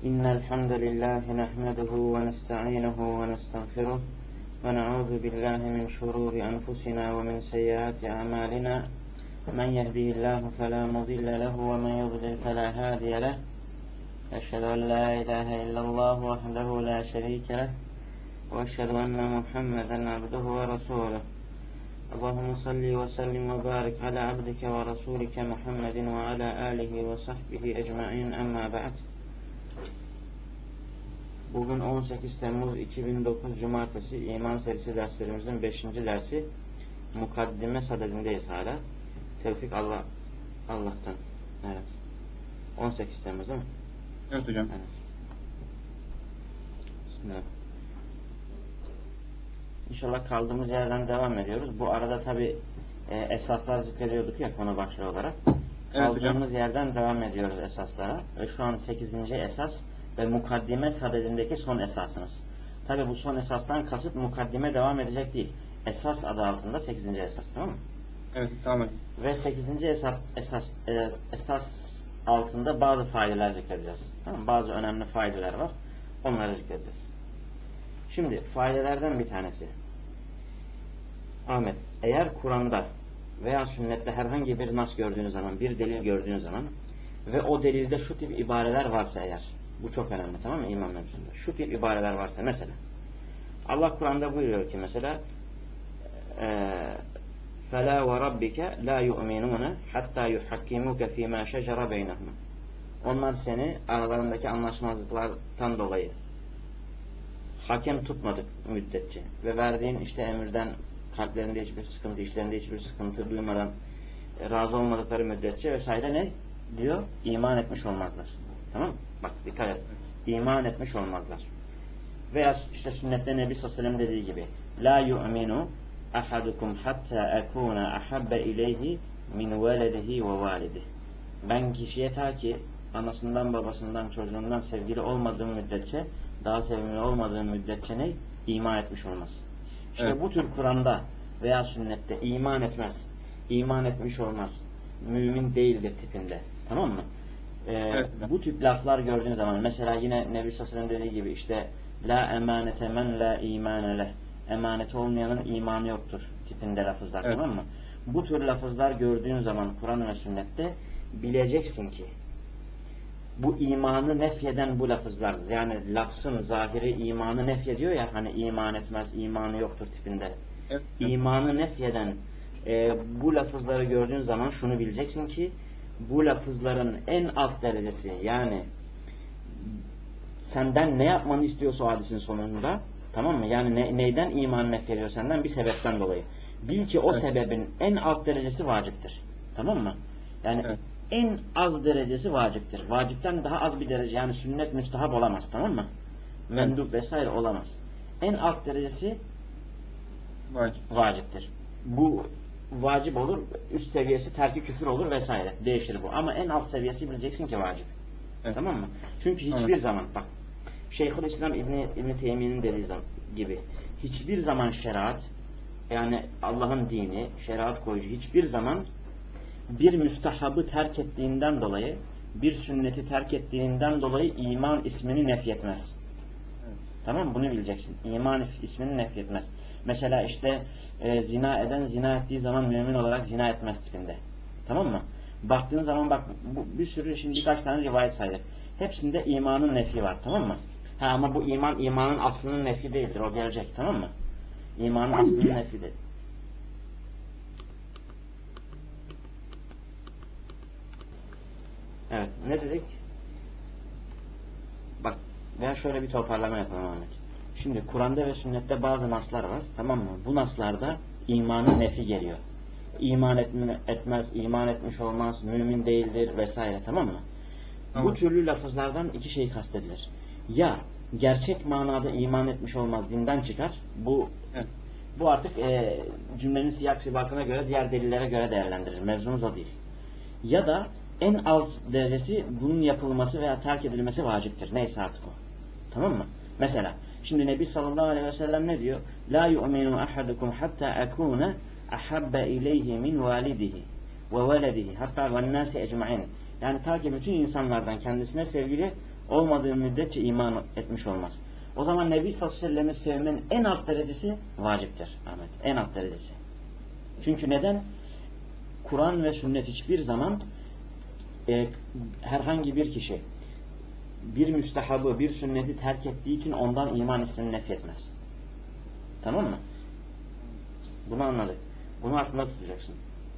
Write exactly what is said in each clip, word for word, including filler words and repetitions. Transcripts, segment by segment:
إن الحمد لله نحمده ونستعينه ونستغفره ونعوذ بالله من شرور أنفسنا ومن سيئات أعمالنا من يهده الله فلا مضل له ومن يضلل فلا هادي له أشهد أن لا إله إلا الله وحده لا شريك له وأشهد أن محمدا عبده ورسوله اللهم صل وسلم وبارك على عبدك ورسولك محمد وعلى آله وصحبه أجمعين أما بعد. Bugün on sekiz Temmuz iki bin dokuz Cumartesi İman serisi derslerimizin beşinci dersi Mukaddime sadedindeyiz hala. Tevfik Allah Allah'tan. Evet. on sekiz Temmuz değil mi? Evet hocam. Evet. Bismillah. İnşallah kaldığımız yerden devam ediyoruz. Bu arada tabi e, esaslar zikrediyorduk ya konu başlığı olarak. Kaldığımız evet, yerden devam ediyoruz esaslara. Ve şu an sekizinci esas ve mukaddime sadedindeki son esasımız. Tabi bu son esastan kasıt mukaddime devam edecek değil. Esas adı altında sekizinci esas, tamam mı? Evet, tamam. Ve sekizinci esas, esas, e, esas altında bazı faydeler zikredeceğiz. Tamam mı? Bazı önemli faydeler var. Onları zikredeceğiz. Şimdi faydelerden bir tanesi. Ahmet, eğer Kur'an'da veya sünnette herhangi bir nas gördüğünüz zaman, bir delil gördüğünüz zaman ve o delilde şu tip ibareler varsa eğer, bu çok önemli, tamam mı iman mevzusunda? Şu tip ibareler varsa mesela, Allah Kur'an'da buyuruyor ki mesela فَلَا وَرَبِّكَ لَا يُؤْمِنُونَ حَتَّى يُحَكِّمُوكَ فِي مَا شَجَرَ بَيْنَهُمْ. Onlar seni aralarındaki anlaşmazlıklardan dolayı hakem tutmadık müddetçe ve verdiğin işte emirden kalplerinde hiçbir sıkıntı, işlerinde hiçbir sıkıntı duymadan razı olmadıkları müddetçe vesaire ne diyor? İman etmiş olmazlar. Tamam mı? Bak dikkat et. İman etmiş olmazlar. Veya işte sünnette Nebi sallallahu aleyhi ve sellem dediği gibi la yu'minu ahadukum hatta ekuna ahabbe ileyhi min veledihi ve validihi. Ben kişiye ta ki anasından, babasından, çocuğundan sevgili olmadığım müddetçe, daha sevimli olmadığım müddetçe ne? İman etmiş olmaz. İşte evet, bu tür Kur'an'da veya sünnette iman etmez, iman etmiş olmaz, mümin değildir tipinde. Tamam mı? Ee, evet, bu tip laflar gördüğün zaman mesela yine Nebi sallallahu aleyhi ve sellem dediği gibi işte la emanete men la imane leh. Emaneti olmayanın imanı yoktur tipinde lafızlar, evet, tamam mı? Bu tür lafızlar gördüğün zaman Kur'an ve sünnette bileceksin ki bu imanı nefyeden bu lafızlar, yani lafzın zahiri imanı nefyediyor ya, hani iman etmez, imanı yoktur tipinde. Evet. İmanı nefyeden e, bu lafızları gördüğün zaman şunu bileceksin ki bu lafızların en alt derecesi, yani senden ne yapmanı istiyorsa o hadisin sonunda, tamam mı? Yani ne, neyden iman nefyediyor senden? Bir sebepten dolayı. Bil ki o evet, sebebin en alt derecesi vaciptir. Tamam mı? Yani evet, en az derecesi vaciptir. Vacipten daha az bir derece, yani sünnet müstahap olamaz, tamam mı? Mendup evet, vesaire olamaz. En alt derecesi vacip, vaciptir. Bu vacip olur, üst seviyesi terki küfür olur vesaire. Değişir bu. Ama en alt seviyesi bileceksin ki vacip. Evet. Tamam mı? Çünkü hiçbir evet, zaman bak Şeyhülislam İbni, İbni Teymiye'nin dediği gibi hiçbir zaman şeriat, yani Allah'ın dini, şeriat koyucu hiçbir zaman bir müstahabı terk ettiğinden dolayı, bir sünneti terk ettiğinden dolayı iman ismini nefyetmez. Evet. Tamam mı? Bunu bileceksin. İman ismini nefyetmez. Mesela işte e, zina eden zina ettiği zaman mümin olarak zina etmez tipinde. Tamam mı? Baktığın zaman bak bu, bir sürü şimdi birkaç tane rivayet saydık. Hepsinde imanın nefi var, tamam mı? Ha, ama bu iman imanın aslının nefi değildir. O gelecek, tamam mı? İmanın aslının nefi değil. Evet, ne dedik? Bak, veya şöyle bir toparlama yapalım Ahmet. Şimdi Kur'an'da ve sünnette bazı naslar var, tamam mı? Bu naslarda imanın nefi geliyor. İman etme, etmez, iman etmiş olmaz, mümin değildir vesaire, tamam mı? Tamam. Bu türlü lafızlardan iki şey kastedilir. Ya gerçek manada iman etmiş olmaz, dinden çıkar. Bu evet, bu artık e, cümlenin siyak sibakına göre, diğer delillere göre değerlendirilir. Mevzumuz o değil. Ya da en alt derecesi bunun yapılması veya terk edilmesi vaciptir. Neyse artık o. Tamam mı? Mesela şimdi Nebi sallallahu aleyhi ve sellem ne diyor? La yu'minu ahadukum hatta akuna ahabbe ileyhi min validihi ve veledihi hatta ve nâsi ecma'in. Yani ta ki bütün insanlardan kendisine sevgili Olmadığı müddetçe iman etmiş olmaz. O zaman Nebi sallallahu aleyhi ve sellem'i sevmenin en alt derecesi vaciptir Ahmet. En alt derecesi. Çünkü neden? Kur'an ve sünnet hiçbir zaman e, herhangi bir kişi bir müstehabı, bir sünneti terk ettiği için ondan iman ismini nefyetmez. Tamam mı? Bunu anladık. Bunu aklında tutacaksın.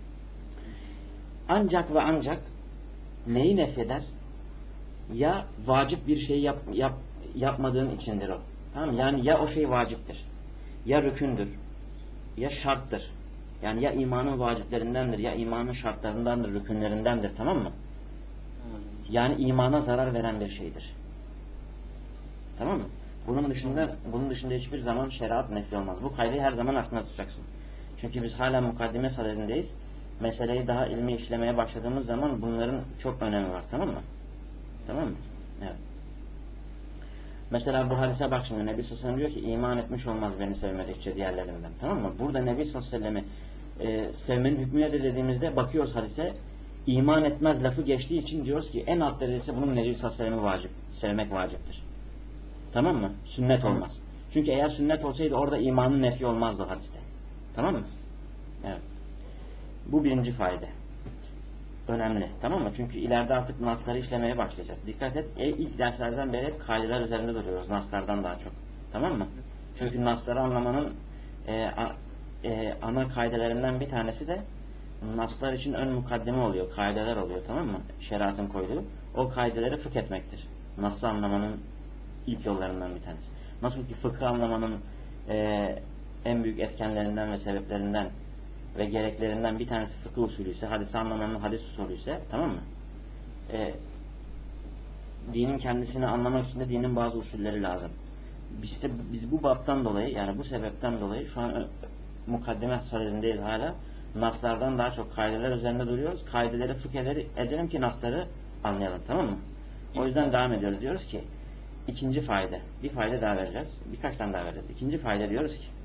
Ancak ve ancak neyi nefyeder? Ya vacip bir şey yap, yap, yapmadığın içindir o. Tamam mı? Yani ya o şey vaciptir, ya rükündür, ya şarttır. Yani ya imanın vaciplerindendir, ya imanın şartlarındandır, rükünlerindendir. Tamam mı? Yani imana zarar veren bir şeydir. Tamam mı? Bunun dışında bunun dışında hiçbir zaman şeriat nefi olmaz. Bu kaydı her zaman aklına tutacaksın. Çünkü biz hala mukaddime sadedindeyiz. Meseleyi daha ilmi işlemeye başladığımız zaman bunların çok önemi var. Tamam mı? Tamam mı? Evet. Mesela bu hadise bak şimdi Nebi sallallahu aleyhi ve sellem diyor ki iman etmiş olmaz beni sevmedikçe diğerlerinden. Tamam mı? Burada Nebi sallallahu aleyhi ve sellem'i e, sevmenin hükmü nedir dediğimizde bakıyoruz hadise iman etmez lafı geçtiği için diyoruz ki en alt derecesi bunun Nebi sallallahu aleyhi ve sellem'i vacip. Sevmek vaciptir. Tamam mı? Sünnet olmaz. Çünkü eğer sünnet olsaydı orada imanın nefi olmazdı o hadiste. Tamam mı? Evet. Bu birinci fayda. Önemli. Tamam mı? Çünkü ileride artık nasları işlemeye başlayacağız. Dikkat et. E, ilk derslerden beri hep kaideler üzerinde duruyoruz. Naslardan daha çok. Tamam mı? Çünkü nasları anlamanın e, a, e, ana kaidelerinden bir tanesi de naslar için ön mukaddime oluyor. Kaideler oluyor. Tamam mı? Şeriatın koyduğu. O kaideleri fıkh etmektir. Nas'ı anlamanın ilk yollarından bir tanesi. Nasıl ki fıkıh anlamanın e, en büyük etkenlerinden ve sebeplerinden ve gereklerinden bir tanesi fıkıh usulü ise, hadisi anlamanın hadis usulü ise, tamam mı? E, dinin kendisini anlamak için de dinin bazı usulleri lazım. İşte biz bu babtan dolayı, yani bu sebepten dolayı şu an mukaddime sadedindeyiz hala. Naslardan daha çok kaideler üzerinde duruyoruz. Kaideleri fıkh edelim ki nasları anlayalım. Tamam mı? O yüzden devam ediyoruz. Diyoruz ki İkinci fayda. Bir fayda daha vereceğiz. Birkaç tane daha vereceğiz. İkinci fayda diyoruz ki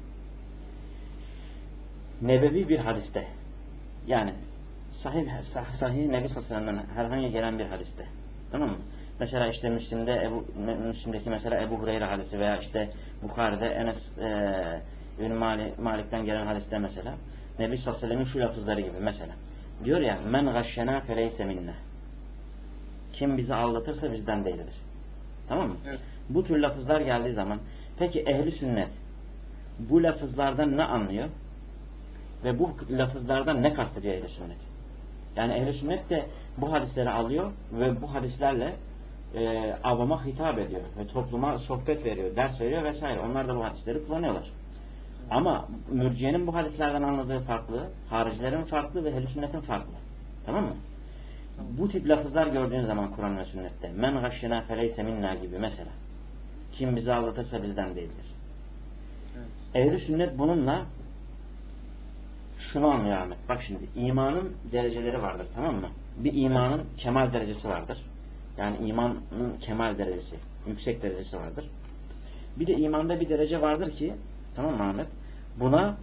nebevi bir hadiste, yani sahih, sah, sahih Nebi sallallahu aleyhi ve sellem'den herhangi gelen bir hadiste. Tamam mı? Mesela işte Müslim'de Ebu, Müslim'deki mesela Ebu Hureyre hadisi veya işte Bukhari'de Enes e, İbn Malik, Malik'ten gelen hadiste mesela Nebi sallallahu aleyhi ve sellem'in şu lafızları gibi mesela. Diyor ya men gashşena feleyse minne. Kim bizi aldatırsa bizden değildir. Tamam mı? Evet. Bu tür lafızlar geldiği zaman peki ehli sünnet bu lafızlardan ne anlıyor? Ve bu lafızlardan ne kastediyor ehli sünnet? Yani ehli sünnet de bu hadisleri alıyor ve bu hadislerle e, avama hitap ediyor ve topluma sohbet veriyor, ders veriyor vesaire. Onlar da bu hadisleri kullanıyorlar. Ama mürciyenin bu hadislerden anladığı farklı, haricilerin farklı ve ehli sünnetin farklı. Tamam mı? Bu tip lafızlar gördüğün zaman Kur'an ve sünnette men gashşena feleyse minna gibi mesela. Kim bizi aldatırsa bizden değildir. Evet. Ehl-i sünnet bununla şunu anlıyor Ahmet. Bak şimdi imanın dereceleri vardır, tamam mı? Bir imanın evet. kemal derecesi vardır. Yani imanın kemal derecesi, yüksek derecesi vardır. Bir de imanda bir derece vardır ki, tamam mı Ahmet? Buna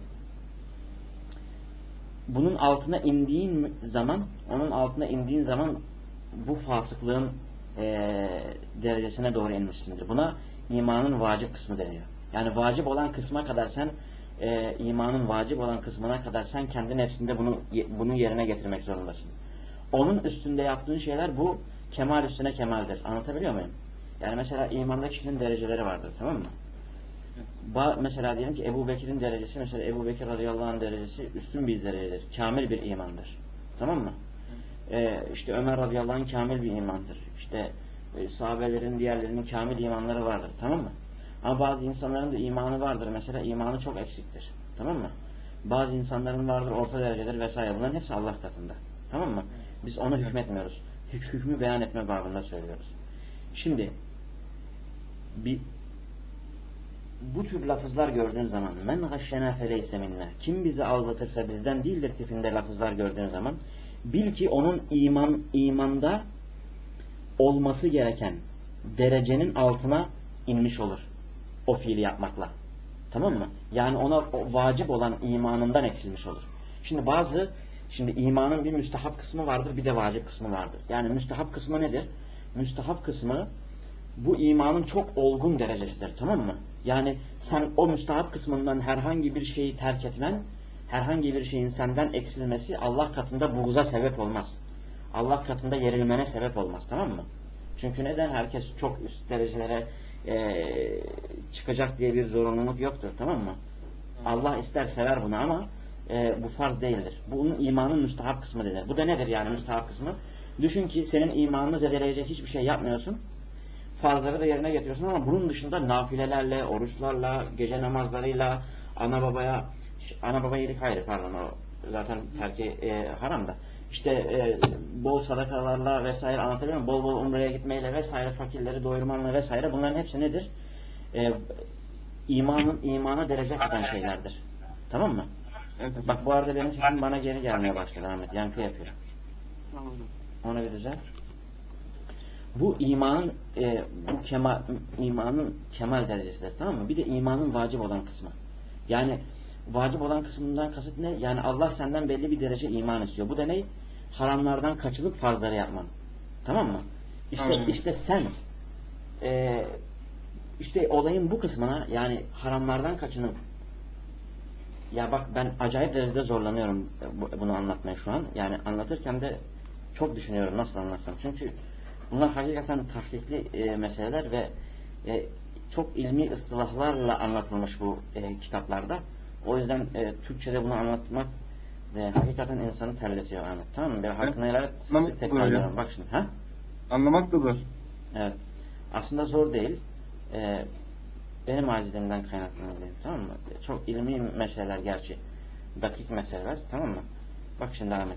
bunun altına indiğin zaman, onun altına indiğin zaman bu fasıklığın e, derecesine doğru inmişsindir. Buna imanın vacip kısmı deniyor. Yani vacip olan kısma kadar sen e, imanın vacip olan kısmına kadar sen kendi nefsinde bunu bunu yerine getirmek zorundasın. Onun üstünde yaptığın şeyler bu kemal üstüne kemaldir. Anlatabiliyor muyum? Yani mesela imanda kişinin dereceleri vardır, tamam mı? Ba mesela diyelim ki Ebu Bekir'in derecesi, mesela Ebu Bekir radıyallahu anh derecesi üstün bir derecedir. Kamil bir imandır. Tamam mı? Ee, işte Ömer radıyallahu anh kamil bir imandır. İşte e, sahabelerin diğerlerinin kamil imanları vardır. Tamam mı? Ama bazı insanların da imanı vardır. Mesela imanı çok eksiktir. Tamam mı? Bazı insanların vardır orta derecedir vesaire. Bunların hepsi Allah katında. Tamam mı? Biz ona hükmetmiyoruz. Hük hükmü beyan etme babında söylüyoruz. Şimdi bir bu tür lafızlar gördüğün zaman men gashşena feleyse minna, kim bizi aldatırsa bizden değildir tipinde lafızlar gördüğün zaman bil ki onun iman imanda olması gereken derecenin altına inmiş olur o fiili yapmakla. Tamam mı? Yani ona o vacip olan imanından eksilmiş olur. Şimdi bazı şimdi imanın bir müstehap kısmı vardır, bir de vacip kısmı vardır. Yani müstehap kısmı nedir? Müstehap kısmı bu imanın çok olgun derecesidir, tamam mı? Yani sen o müstahap kısmından herhangi bir şeyi terk etmen, herhangi bir şeyin senden eksilmesi Allah katında buğza sebep olmaz. Allah katında yerilmene sebep olmaz, tamam mı? Çünkü neden? Herkes çok üst derecelere e, çıkacak diye bir zorunluluk yoktur, tamam mı? Allah ister sever bunu ama e, bu farz değildir. Bunun imanın müstahap kısmı denir. Bu da nedir yani müstahap kısmı? Düşün ki senin imanını zedeleyecek hiçbir şey yapmıyorsun. Farzları da yerine getiriyorsun ama bunun dışında nafilelerle, oruçlarla, gece namazlarıyla, ana babaya, ana baba iyilik hayır pardon o zaten terki e, haram da. İşte e, bol sadakalarla vesaire anlatabiliyor muyum? Bol bol umreye gitmeyle vesaire, fakirleri doyurmanla vesaire bunların hepsi nedir? E, imanın imana derece katan şeylerdir. Tamam mı? Evet hocam. Bak bu arada benim sesim bana geri gelmeye başladı Ahmet. Yankı yapıyor. Tamam hocam. Onu bir düzelt. Bu imanın e, bu kemal imanın kemal derecesidir, tamam mı? Bir de imanın vacip olan kısmı. Yani vacip olan kısmından kasıt ne? Yani Allah senden belli bir derece iman istiyor. Bu da ne? Haramlardan kaçılıp farzları yapman. Tamam mı? İşte Tamam. işte sen e, işte olayın bu kısmına yani haramlardan kaçınıp ya bak ben acayip derecede zorlanıyorum bunu anlatmaya şu an. Yani anlatırken de çok düşünüyorum nasıl anlatsam. Çünkü bunlar hakikaten tahkikli e, meseleler ve e, çok ilmi ıstılahlarla anlatılmış bu e, kitaplarda. O yüzden e, Türkçe'de bunu anlatmak e, hakikaten insanı terletiyor Ahmet. Tamam mı? Ben Evet. hakkını helal et, sık sık Anlamak da zor tekrar ediyorum. hocam. Bak şimdi. Ha? Anlamak da zor. Evet. Aslında zor değil. E, benim acizimden kaynaklanıyor. Tamam mı? Çok ilmi meseleler gerçi. Dakik meseleler. Tamam mı? Bak şimdi Ahmet.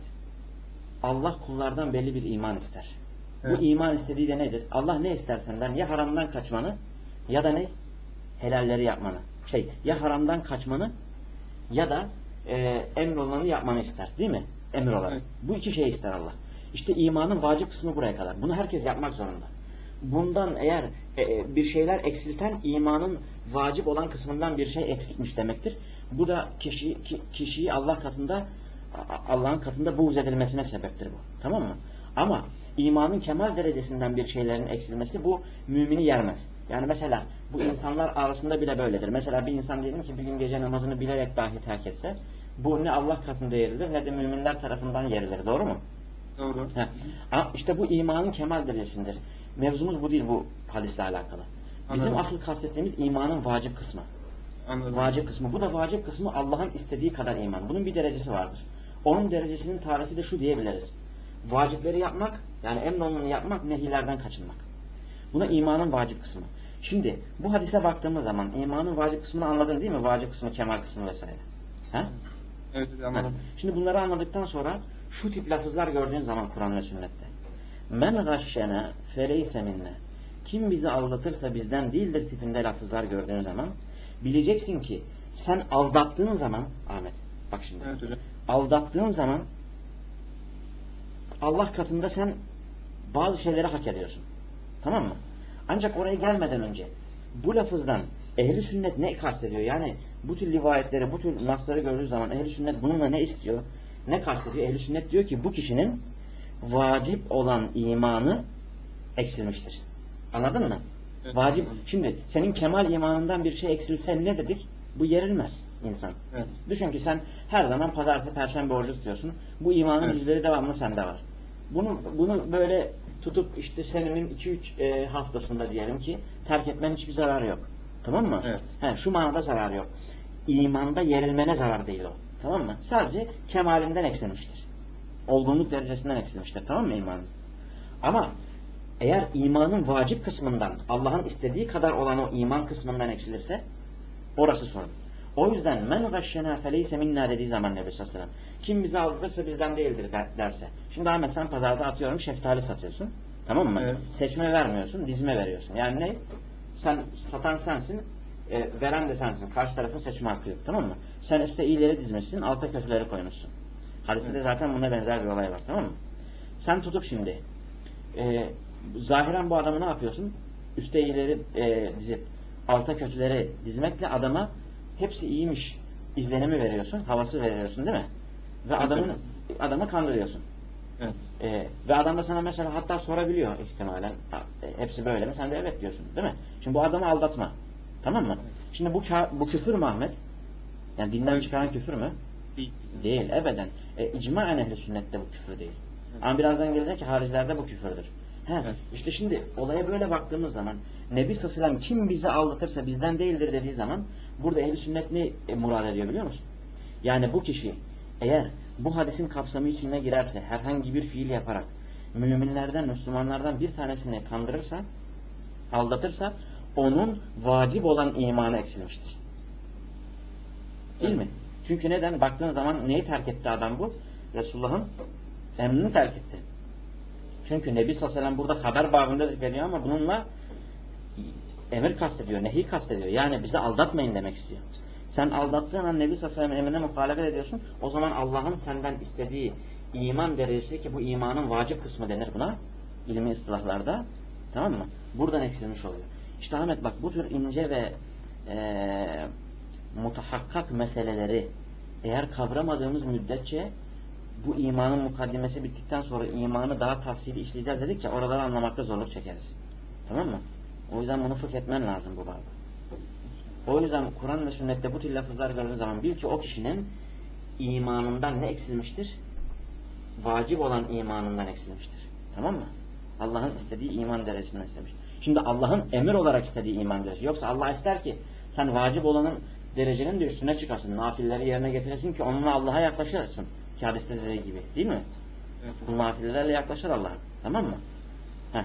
Allah kullardan belli bir iman ister. Evet. Bu iman istediği de nedir? Allah ne ister senden? Ya haramdan kaçmanı ya da ne? Helalleri yapmanı. Şey, ya haramdan kaçmanı ya da e, emrolunanı yapmanı ister. Değil mi? Emir olarak. Evet. Bu iki şey ister Allah. İşte imanın vacip kısmı buraya kadar. Bunu herkes yapmak zorunda. Bundan eğer e, bir şeyler eksilten imanın vacip olan kısmından bir şey eksiltmiş demektir. Bu da kişi, ki, kişiyi Allah katında Allah'ın katında buğz edilmesine sebeptir bu. Tamam mı? Ama imanın kemal derecesinden bir şeylerin eksilmesi bu mümini yermez. Yani mesela bu insanlar arasında bile böyledir. Mesela bir insan diyelim ki bir gün gece namazını bilerek dahi terk etse bu ne Allah katında yerilir ne de müminler tarafından yerilir. Doğru mu? Doğru. Heh. İşte bu imanın kemal derecesindir. Mevzumuz bu değil bu hadisle alakalı. Bizim Anladım. asıl kastettiğimiz imanın vacip kısmı. Anladım. Vacip kısmı. Bu da vacip kısmı Allah'ın istediği kadar iman. Bunun bir derecesi vardır. Onun derecesinin tarifi de şu diyebiliriz. Vacipleri yapmak, yani emrolunanı yapmak, nehirlerden kaçınmak. Buna imanın vacip kısmı. Şimdi bu hadise baktığımız zaman imanın vacip kısmını anladın değil mi? Vacip kısmı, kemal kısmı vesaire. Ha? Evet hocam Ha. anladım. Şimdi bunları anladıktan sonra şu tip lafızlar gördüğün zaman Kur'an ve sünnette. Men gashşene feleyse minne. Kim bizi aldatırsa bizden değildir tipinde lafızlar gördüğün zaman bileceksin ki sen aldattığın zaman Ahmet bak şimdi Evet hocam. aldattığın zaman Allah katında sen bazı şeyleri hak ediyorsun. Tamam mı? Ancak oraya gelmeden önce bu lafızdan ehli sünnet ne kastediyor? Yani bu tür rivayetleri, bu tür nasları gördüğü zaman ehli sünnet bununla ne istiyor? Ne kastediyor? Ehli sünnet diyor ki bu kişinin vacip olan imanı eksilmiştir. Anladın mı? Evet, Vacip. anladım. Şimdi senin kemal imanından bir şey eksilse ne dedik? Bu yerilmez insan. Evet. Düşün ki sen her zaman pazartesi, perşembe orucu tutuyorsun. Bu imanın Evet. yüzleri devamlı sende var. Bunu bunu böyle tutup işte senenin iki üç e, haftasında diyelim ki terk etmenin hiçbir zararı yok. Tamam mı? Evet. He, şu manada zararı yok. İmanda yerilmene zarar değil o. Tamam mı? Sadece kemalinden eksilmiştir. Olgunluk derecesinden eksilmiştir. Tamam mı imanın? Ama eğer imanın vacip kısmından Allah'ın istediği kadar olan o iman kısmından eksilirse orası sorun. O yüzden men gashşena feleyse minna dediği zaman Nebi sallallahu aleyhi ve sellem kim bizi aldatırsa bizden değildir derse. Şimdi Ahmet sen pazarda atıyorum şeftali satıyorsun. Tamam mı? Evet. Seçme vermiyorsun, dizme veriyorsun. Yani ne? Sen satan sensin, e, veren de sensin. Karşı tarafın seçme hakkı yok. Tamam mı? Sen üstte iyileri dizmişsin, altta kötüleri koymuşsun. Hadiste Evet. de zaten buna benzer bir olay var. Tamam mı? Sen tutup şimdi e, zahiren bu adamı ne yapıyorsun? Üste iyileri e, dizip alta kötüleri dizmekle adama hepsi iyiymiş izlenimi veriyorsun, havası veriyorsun değil mi? Ve Evet adamın hocam. adamı kandırıyorsun. Evet. Ee, ve adam da sana mesela hatta sorabiliyor ihtimalen. Ha, e, hepsi böyle mi? Sen de evet diyorsun. Değil mi? Şimdi bu adamı aldatma. Tamam mı? Evet. Şimdi bu bu küfür mü Ahmet? Yani dinden Evet. çıkaran küfür mü? Değil. Değil. Ebeden. E, icmaen ehl-i sünnette bu küfür değil. Evet. Ama birazdan gelecek ki haricilerde bu küfürdür. He, Evet. işte şimdi olaya böyle baktığımız zaman Nebi sallallahu aleyhi ve sellem kim bizi aldatırsa bizden değildir dediği zaman burada ehl-i sünnet ne e, murad ediyor biliyor musun? Yani bu kişi eğer bu hadisin kapsamı içine girerse herhangi bir fiil yaparak müminlerden, Müslümanlardan bir tanesini kandırırsa, aldatırsa onun vacip olan imanı eksilmiştir. Değil Evet. mi? Çünkü neden? Baktığın zaman neyi terk etti adam bu? Resulullah'ın emrini terk etti. Çünkü Nebi sallallahu aleyhi ve sellem burada haber babında zikrediyor ama bununla emir kastediyor, nehi kastediyor. Yani bizi aldatmayın demek istiyor. Sen aldattığın an Nebi sallallahu aleyhi ve sellem emrine muhalefet ediyorsun. O zaman Allah'ın senden istediği iman derecesi ki bu imanın vacip kısmı denir buna. İlmi ıslahlarda. Tamam mı? Buradan eksilmiş oluyor. İşte Ahmet bak bu tür ince ve e, mutahakkak meseleleri eğer kavramadığımız müddetçe bu imanın mukaddimesi bittikten sonra imanı daha tafsili işleyeceğiz dedik ya oraları anlamakta zorluk çekeriz. Tamam mı? O yüzden bunu fıkh etmen lazım bu bağda. O yüzden Kur'an ve sünnette bu tür lafızlar gördüğün zaman bil ki o kişinin imanından ne eksilmiştir? Vacip olan imanından eksilmiştir. Tamam mı? Allah'ın istediği iman derecesinden eksilmiş. Şimdi Allah'ın emir olarak istediği iman derecesi. Yoksa Allah ister ki sen vacip olanın derecenin de üstüne çıkasın. Nafilleri yerine getiresin ki onunla Allah'a yaklaşırsın. Ki hadiste dediği gibi. Değil mi? Evet. Bu nafilelerle yaklaşır Allah'a. Tamam mı? Heh.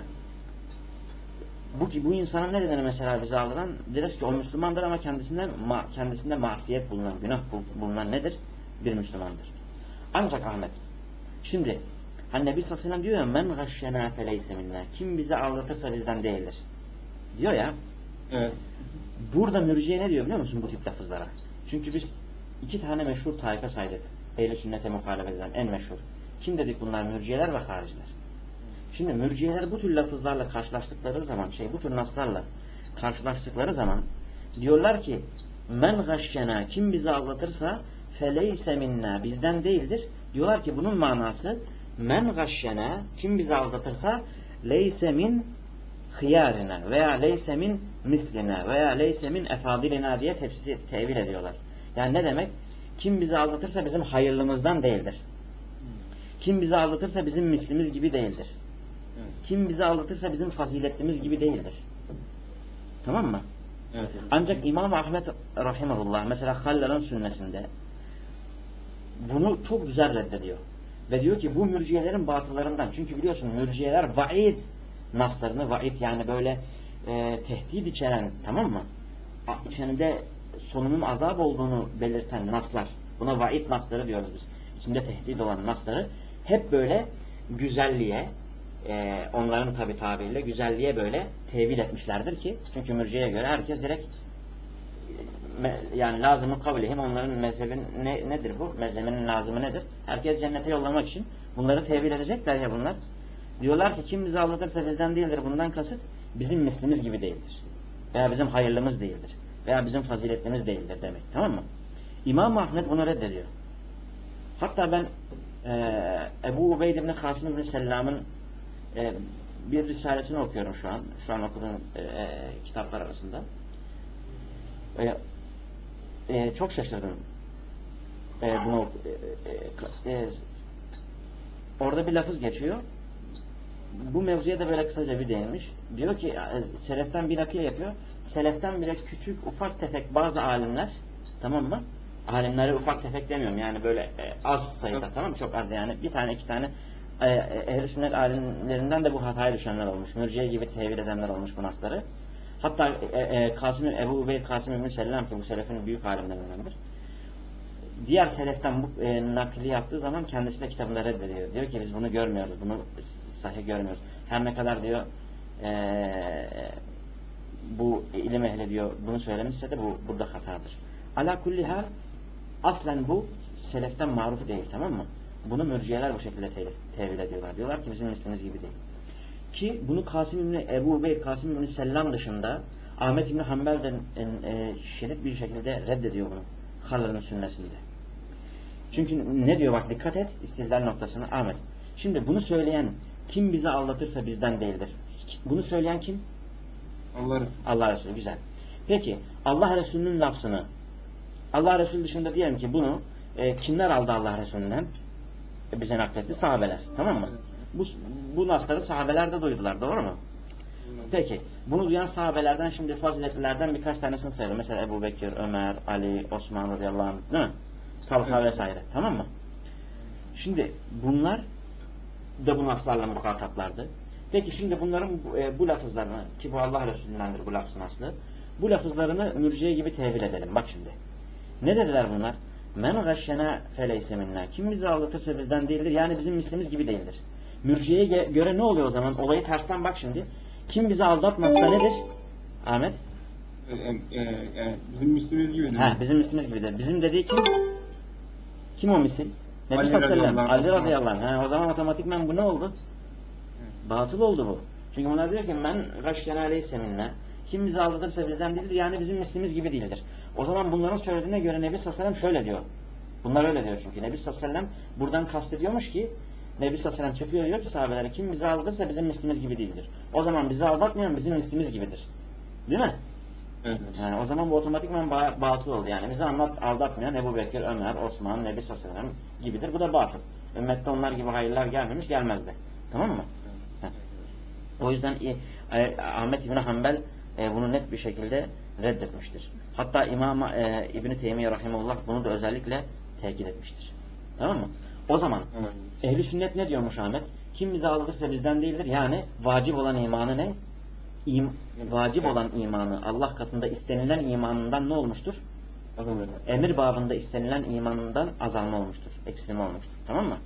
Bu ki bu insana ne denir mesela bize aldıran? Deriz ki o Müslümandır ama kendisinde ma kendisinde masiyet bulunan, günah bulunan nedir? Bir Müslümandır. Ancak Ahmet, şimdi hani Nebi sallallahu aleyhi ve sellem diyor ya men gashşena feleyse minna. Kim bizi aldatırsa bizden değildir. Diyor ya. Evet. Burada mürciye ne diyor biliyor musun bu tip lafızlara? Çünkü biz iki tane meşhur taife saydık. Ehl-i sünnete muhalefet eden en meşhur. Kim dedik bunlar? Mürciyeler ve hariciler. Şimdi mürciyeler bu tür lafızlarla karşılaştıkları zaman, şey bu tür naslarla karşılaştıkları zaman diyorlar ki men gashşena kim bizi aldatırsa feleyse minna bizden değildir. Diyorlar ki bunun manası men gashşena kim bizi aldatırsa leyse min hıyarina veya leyse min mislina veya leyse min efadilina diye tefsir, tevil ediyorlar. Yani ne demek? Kim bizi aldatırsa bizim hayırlımızdan değildir. Kim bizi aldatırsa bizim mislimiz gibi değildir. Evet. Kim bizi aldatırsa bizim faziletimiz gibi değildir. Tamam mı? Evet. Ancak İmam Ahmet rahimahullah mesela Hallal'ın sünnesinde bunu çok güzel reddediyor. Ve diyor ki bu mürciyelerin batıllarından. Çünkü biliyorsun mürciyeler vaid naslarını, vaid yani böyle e, tehdit içeren, tamam mı? İçinde sonunun azap olduğunu belirten naslar. Buna vaid nasları diyoruz biz. İçinde tehdit olan nasları hep böyle güzelliğe, e, onların tabi tabiriyle güzelliğe böyle tevil etmişlerdir ki çünkü mürciyeye göre herkes direkt yani lazımı kavlihim onların mezhebin ne, nedir bu? Mezhebinin lazımı nedir? Herkes cennete yollamak için bunları tevil edecekler ya bunlar. Diyorlar ki kim bizi aldatırsa bizden değildir. Bundan kasıt bizim mislimiz gibi değildir. Veya bizim hayırlımız değildir. Veya bizim faziletlimiz değildir demek. Tamam mı? İmam Ahmed bunu reddediyor. Hatta ben e, Ebu Ubeyd ibn Kasım ibn Sellam'ın e, bir risalesini okuyorum şu an. Şu an okuduğum e, e, kitaplar arasında. E, e, çok şaşırdım. E, bunu e, e, e, orada bir lafız geçiyor. Bu mevzuya da böyle kısaca bir değinmiş. Diyor ki e, seleften bir nakil yapıyor. Seleften bile küçük ufak tefek bazı alimler, tamam mı? Alimleri ufak tefek demiyorum yani böyle e, az sayıda, Evet. tamam mı? Çok az yani bir tane iki tane e, e, ehl-i sünnet alimlerinden de bu hataya düşenler olmuş. Mürciye gibi tevil edenler olmuş bu nasları. Hatta e, e, Kasım, Ebu Ubey Kasım ibn Sellam ki bu selefin büyük alimlerindendir. Diğer seleften bu e, nakli yaptığı zaman kendisi de kitabında reddediyor. Diyor ki biz bunu görmüyoruz, bunu sahih görmüyoruz. Her ne kadar diyor e, bu ilim ehli diyor bunu söylemişse de bu burada hatadır. Ala kulli hal aslen bu seleften maruf değil, tamam mı? Bunu mürciyeler bu şekilde te tevil ediyorlar. Diyorlar ki bizim mislimiz gibi değil. Ki bunu Kasım İbni Ebu Ubeyd, Kasım İbni Sellam dışında Ahmet İbni Hanbel de e, şiddet bir şekilde reddediyor bunu. Halil'in sünnesinde. Çünkü ne diyor bak dikkat et istidlal noktasına Ahmet. Şimdi bunu söyleyen, kim bizi aldatırsa bizden değildir. Bunu söyleyen kim? Allah Resulü. Allah Resulü. Güzel. Peki Allah Resulü'nün lafzını, Allah Resulü dışında diyelim ki bunu e, kimler aldı Allah Resulü'nden? E, bize nakletti sahabeler. Tamam mı? Bu, bu nasları sahabeler de duydular. Doğru mu? Peki. Bunu duyan sahabelerden şimdi faziletlilerden birkaç tanesini sayalım. Mesela Ebu Bekir, Ömer, Ali, Osman radıyallahu anh. Değil mi? Talha Evet. vesaire. Tamam mı? Şimdi bunlar da bu naslarla muhataplardı. Peki şimdi bunların e, bu lafızlarını, ki bu Allah Resulü'ndendir bu lafzın aslı, bu lafızlarını mürciye gibi tevil edelim. Bak şimdi. Ne dediler bunlar? Men gashşena feleyse minna. Kim bizi aldatırsa bizden değildir. Yani bizim mislimiz gibi değildir. Mürciyeye göre ne oluyor o zaman? Olayı tersten bak şimdi. Kim bizi aldatmazsa nedir? Ahmet? E, e, e, yani bizim mislimiz gibi değil Ha, mi? bizim mislimiz gibidir. Bizim dediği kim? Kim o misil? Nebi Ali sallallahu aleyhi ve sellem. radıyallahu anh, Ali Osman. radıyallahu anh. Ha, o zaman otomatikmen bu ne oldu? Evet. Batıl oldu bu. Çünkü bunlar diyor ki men gashşena aleyse minna. Kim bizi aldatırsa bizden değildir. Yani bizim mislimiz gibi değildir. O zaman bunların söylediğine göre Nebi sallallahu aleyhi ve sellem şöyle diyor. Bunlar öyle diyor çünkü. Nebi sallallahu aleyhi ve sellem buradan kastediyormuş ki Nebi sallallahu aleyhi ve sellem çıkıyor diyor ki sahabelere kim bizi aldatırsa bizim mislimiz gibi değildir. O zaman bizi aldatmayan bizim mislimiz gibidir. Değil mi? Evet. Yani o zaman bu otomatikman ba batıl oldu. Yani bizi anlat, aldatmayan Ebu Bekir, Ömer, Osman, Nebi sallallahu aleyhi ve sellem gibidir. Bu da batıl. Ümmette onlar gibi hayırlar gelmemiş, gelmezdi. Tamam mı? Evet. O yüzden e, Ahmet İbni Hanbel e, bunu net bir şekilde reddetmiştir. Hatta İmam e, İbni Teymiye Rahimullah bunu da özellikle tekit etmiştir. Tamam mı? O zaman Evet. Ehl-i Sünnet ne diyormuş Ahmet? Kim bizi aldatırsa bizden değildir. Yani vacip olan imanı ne? İm, vacip Evet. olan imanı Allah katında istenilen imanından ne olmuştur? Adamlar. Emir babında istenilen imanından azalma olmuştur. Eksilme olmuştur. Tamam mı?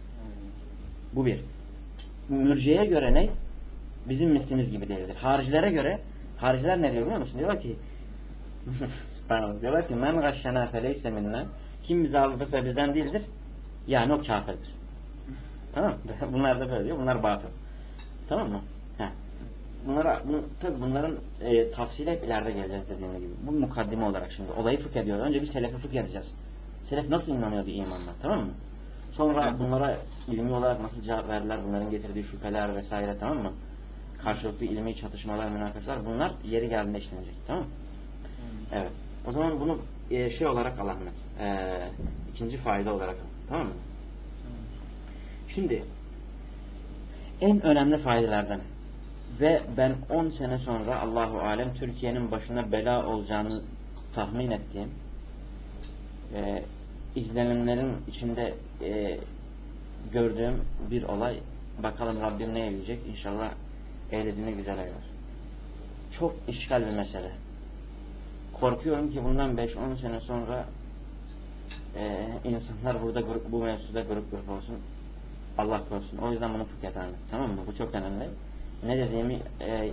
Bu bir. Mürciye göre ne? Bizim mislimiz gibi değildir. Haricilere göre, hariciler ne diyor biliyor musun? Diyorlar ki diyorlar ki men gashşena feleyse minna. Kim bizi aldatırsa bizden değildir. Yani o kafirdir. Tamam mı? Bunlar da böyle diyor. Bunlar batıl. Tamam mı? Heh. Bunlara, bu, tabii bunların e, tafsili hep ileride geleceğiz dediğim gibi. Bu mukaddime olarak şimdi. Olayı fıkh ediyor. Önce bir selefi fıkh edeceğiz. Selef nasıl inanıyordu imanla? Tamam mı? Sonra bunlara ilmi olarak nasıl cevap verdiler? Bunların getirdiği şüpheler vesaire, tamam mı? Karşılıklı ilmi çatışmalar, münakaşalar, bunlar yeri geldiğinde işlenecek. Tamam mı? Evet. O zaman bunu e, şey olarak al Ahmet. E, ikinci fayda olarak al. Tamam mı? Şimdi en önemli faydalardan ve ben on sene sonra Allahu alem Türkiye'nin başına bela olacağını tahmin ettiğim e, izlenimlerin içinde e, gördüğüm bir olay. Bakalım Rabbim ne eyleyecek? İnşallah eylediğine güzel eyler. Çok işgal bir mesele. Korkuyorum ki bundan beş on sene sonra e, insanlar burada grup, bu mevzuda grup grup olsun. Allah korusun. O yüzden bunu fıkh et Ahmet. Tamam mı? Bu çok önemli. Ne dediğimi e,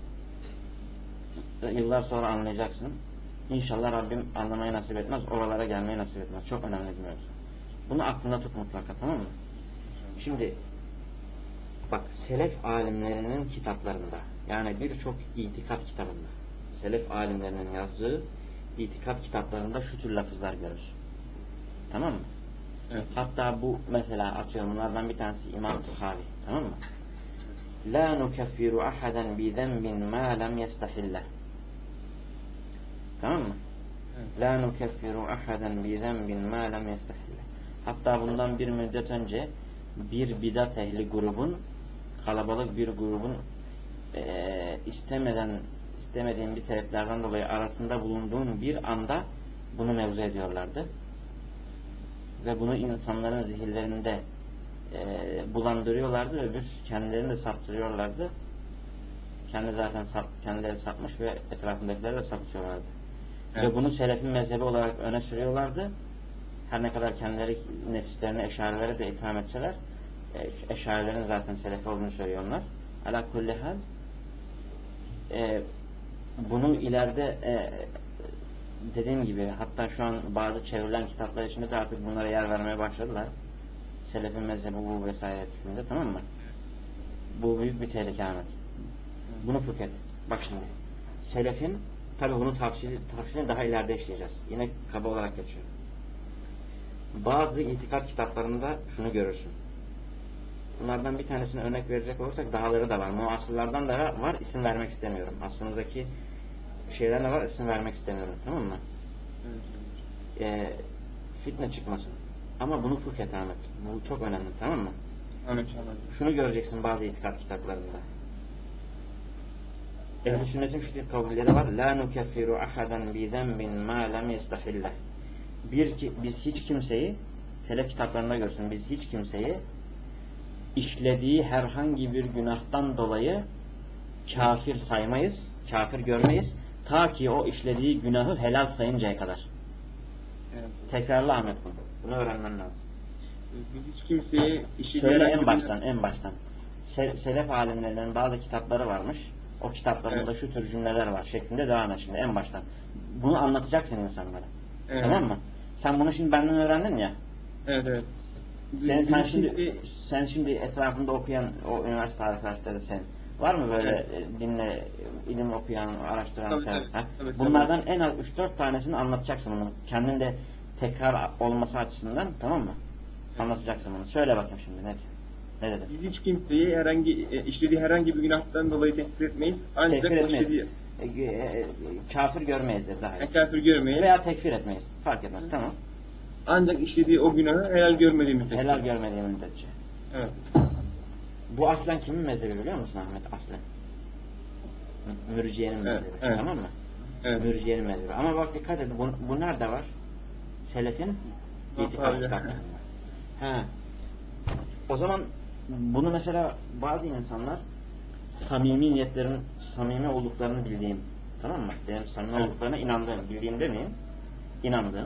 yıllar sonra anlayacaksın. İnşallah Rabbim anlamayı nasip etmez. Oralara gelmeyi nasip etmez. Çok önemli bir mevzu. Bunu aklında tut mutlaka, tamam mı? Şimdi bak, selef alimlerinin kitaplarında, yani birçok itikat kitabında, selef alimlerinin yazdığı itikat kitaplarında şu tür lafızlar görürüz. Tamam mı? Evet. Hatta bu mesela atıyorum bunlardan bir tanesi İmam Tahavi. Tamam mı? La nukeffiru ahaden bi zenbin ma lem yestahillah. Tamam mı? La nukeffiru ahaden bi zenbin ma lem yestahillah. Hatta bundan bir müddet önce bir bidat ehli grubun, kalabalık bir grubun e, istemeden istemediğin bir sebeplerden dolayı arasında bulunduğun bir anda bunu mevzu ediyorlardı. Ve bunu insanların zihinlerinde e, bulandırıyorlardı ve bir kendilerini de saptırıyorlardı. Kendi zaten sap, kendileri sapmış ve etrafındakileri de saptırıyorlardı. Evet. Ve bunu selefin mezhebi olarak öne sürüyorlardı. Her ne kadar kendileri nefislerini eşarilere de itham etseler, e, eşarilerin zaten selefi olduğunu söylüyorlar. Ala kulli hal e, bunu ileride e, dediğim gibi hatta şu an bazı çevrilen kitaplar içinde de artık bunlara yer vermeye başladılar. Selefin mezhebi bu vesaire fikrinde, tamam mı? Bu büyük bir tehlike Ahmet. Bunu fıkh et. Bak şimdi. Selefin, tabi bunu tafsili, tafsilini daha ileride işleyeceğiz. Yine kaba olarak geçiyor. Bazı itikat kitaplarında şunu görürsün. Bunlardan bir tanesine örnek verecek olursak dağları da var. Muasırlardan da var. İsim vermek istemiyorum. Aslındaki şeyler de var. İsim vermek istemiyorum. Tamam mı? Evet. Ee, fitne çıkmasın. Ama bunu fıkh Ahmet. Bu çok önemli. Tamam mı? Anladım. Anladım. Şunu göreceksin bazı itikat kitaplarında. Ehl-i sünnetin şu tip kavulleri var. La nukeffiru ahadan bi zenbin ma lem yestahillah. Bir ki biz hiç kimseyi, selef kitaplarında görsün, biz hiç kimseyi işlediği herhangi bir günahtan dolayı kafir saymayız, kafir görmeyiz. Ta ki o işlediği günahı helal sayıncaya kadar. Evet. Tekrarla Ahmet bunu. Bunu öğrenmen lazım. Biz hiç kimseye işi Söyle en baştan, en baştan. Se selef alimlerinin bazı kitapları varmış. O kitaplarında Evet. şu tür cümleler var şeklinde devam et şimdi en baştan. Bunu anlatacaksın insanlara. Evet. Tamam mı? Sen bunu şimdi benden öğrendin ya. Evet, evet. Sen, Biz sen hiç şimdi kimseye- sen şimdi etrafında okuyan o üniversite arkadaşları senin var mı böyle Evet. e, dinle ilim okuyan, araştıran Tabii, sen? tabii. Ha? Tabii, Bunlardan en az üç dört tanesini anlatacaksın bunu. Kendin de tekrar olması açısından, tamam mı? Anlatacaksın bunu. Söyle bakayım şimdi ne diyor? Ne dedim? Biz hiç kimseyi herhangi e, işlediği herhangi bir günahtan dolayı tekfir etmeyiz. Ancak Tekfir o etmeyiz. işlediği E, e, kafir görmeyiz dedi daha iyi. e, kafir görmeyiz. Veya tekfir etmeyiz. Fark etmez. Tamam. Ancak işlediği o günahı helal görmediği müddetçe. Helal görmediği müddetçe. Evet. Bu aslen kimin mezhebi biliyor musun Ahmet? Aslen. Mürciyenin Evet, mezhebi. evet. Tamam mı? Evet. Mürciyenin mezhebi. Ama bak dikkat edin. Bu, bu nerede var? Selefin itikat Tabii. kitaplarında. He. O zaman bunu mesela bazı insanlar samimi niyetlerin, samimi olduklarını bildiğim, tamam mı? Benim samimi Evet. olduklarına inandığım, bildiğim demeyeyim, inandığım,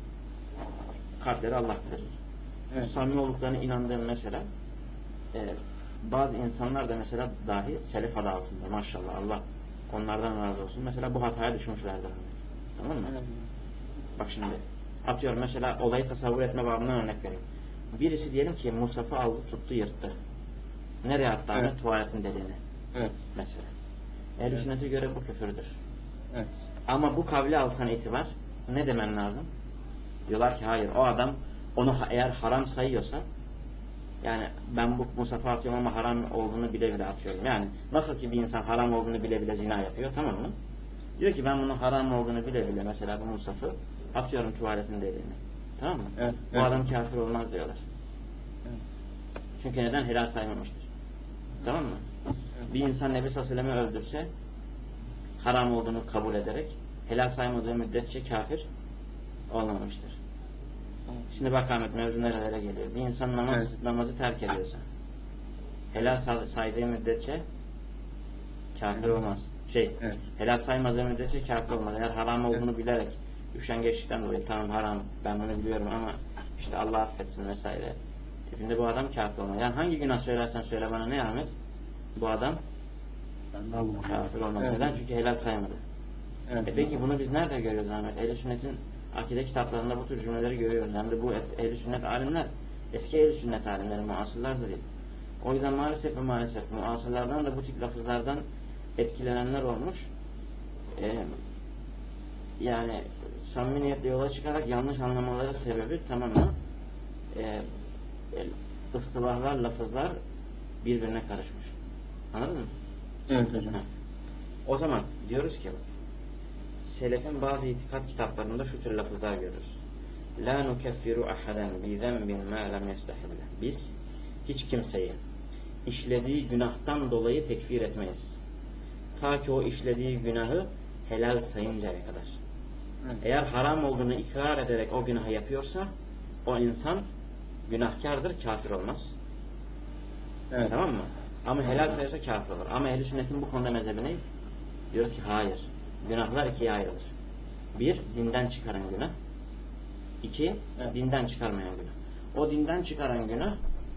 kalpleri Allah bilir. Evet. Samimi olduklarına inandığım mesela, e, bazı insanlar da mesela dahi selef adı altında, maşallah Allah onlardan razı olsun. Mesela bu hataya düşmüşlerdir. Tamam mı? Evet. Bak şimdi, atıyorum mesela olayı tasavvur etme babından örnek vereyim. Birisi diyelim ki Musaf'ı aldı, tuttu, yırttı. Nereye attı Ahmet? Evet. Tuvaletin deliğine. Evet. Mesela. Ehl-i Evet. sünnete göre bu küfürdür. Evet. Ama bu kavli alsan itibar ne demen lazım? Diyorlar ki hayır, o adam onu ha- eğer haram sayıyorsa, yani ben bu Musaf'ı atıyorum ama haram olduğunu bile bile atıyorum. Yani nasıl ki bir insan haram olduğunu bile bile zina yapıyor, tamam mı? Diyor ki ben bunun haram olduğunu bile bile mesela bu Musaf'ı atıyorum tuvaletin deliğine. Tamam mı? Evet. Bu Evet. adam kafir olmaz diyorlar. Evet. Çünkü neden? Helal saymamıştır. Tamam mı? Evet. Bir insan Nebi sallallahu aleyhi ve sellem'i öldürse haram olduğunu kabul ederek helal saymadığı müddetçe kafir olmamıştır. Şimdi bak Ahmet, mevzu nerelere geliyor. Bir insan namaz, Evet. namazı terk ediyorsa helal say- saydığı müddetçe kafir olmaz. Şey, Evet. helal saymadığı müddetçe kafir olmaz. Eğer haram olduğunu bilerek üşengeçlikten dolayı tamam haram ben bunu biliyorum ama işte Allah affetsin vesaire tipinde bu adam kafir olmaz. Yani hangi günah söylersen söyle bana ne Ahmet? Bu adam kafir olmaz. Evet. Neden? Çünkü helal saymadı. Evet. E peki bunu biz nerede görüyoruz Ahmet? Ehl-i sünnetin akide kitaplarında bu tür cümleleri görüyoruz. Hem de bu ehl-i sünnet alimler eski ehl-i sünnet alimleri, muasırlar da değil. O yüzden maalesef ve maalesef muasırlardan da bu tip lafızlardan etkilenenler olmuş. Ee, yani samimi niyetle yola çıkarak yanlış anlamaları sebebi tamam mı? Ee, ıstılahlar, lafızlar birbirine karışmış. Anladın mı? Evet hocam. Ha. O zaman diyoruz ki selefin bazı itikat kitaplarında şu tür lafızlar görürüz. La nukeffiru ahaden bi zenbin ma lem yestahillah. Biz hiç kimseyi işlediği günahtan dolayı tekfir etmeyiz. Ta ki o işlediği günahı helal sayıncaya kadar. Evet. Eğer haram olduğunu ikrar ederek o günahı yapıyorsa o insan günahkardır, kafir olmaz. Evet. Tamam mı? Ama helal sayarsa kafir olur. Ama ehl-i sünnetin bu konuda mezhebi ne? Diyoruz ki hayır. Günahlar ikiye ayrılır. Bir, dinden çıkaran günah. İki, Evet. dinden çıkarmayan günah. O dinden çıkaran günah,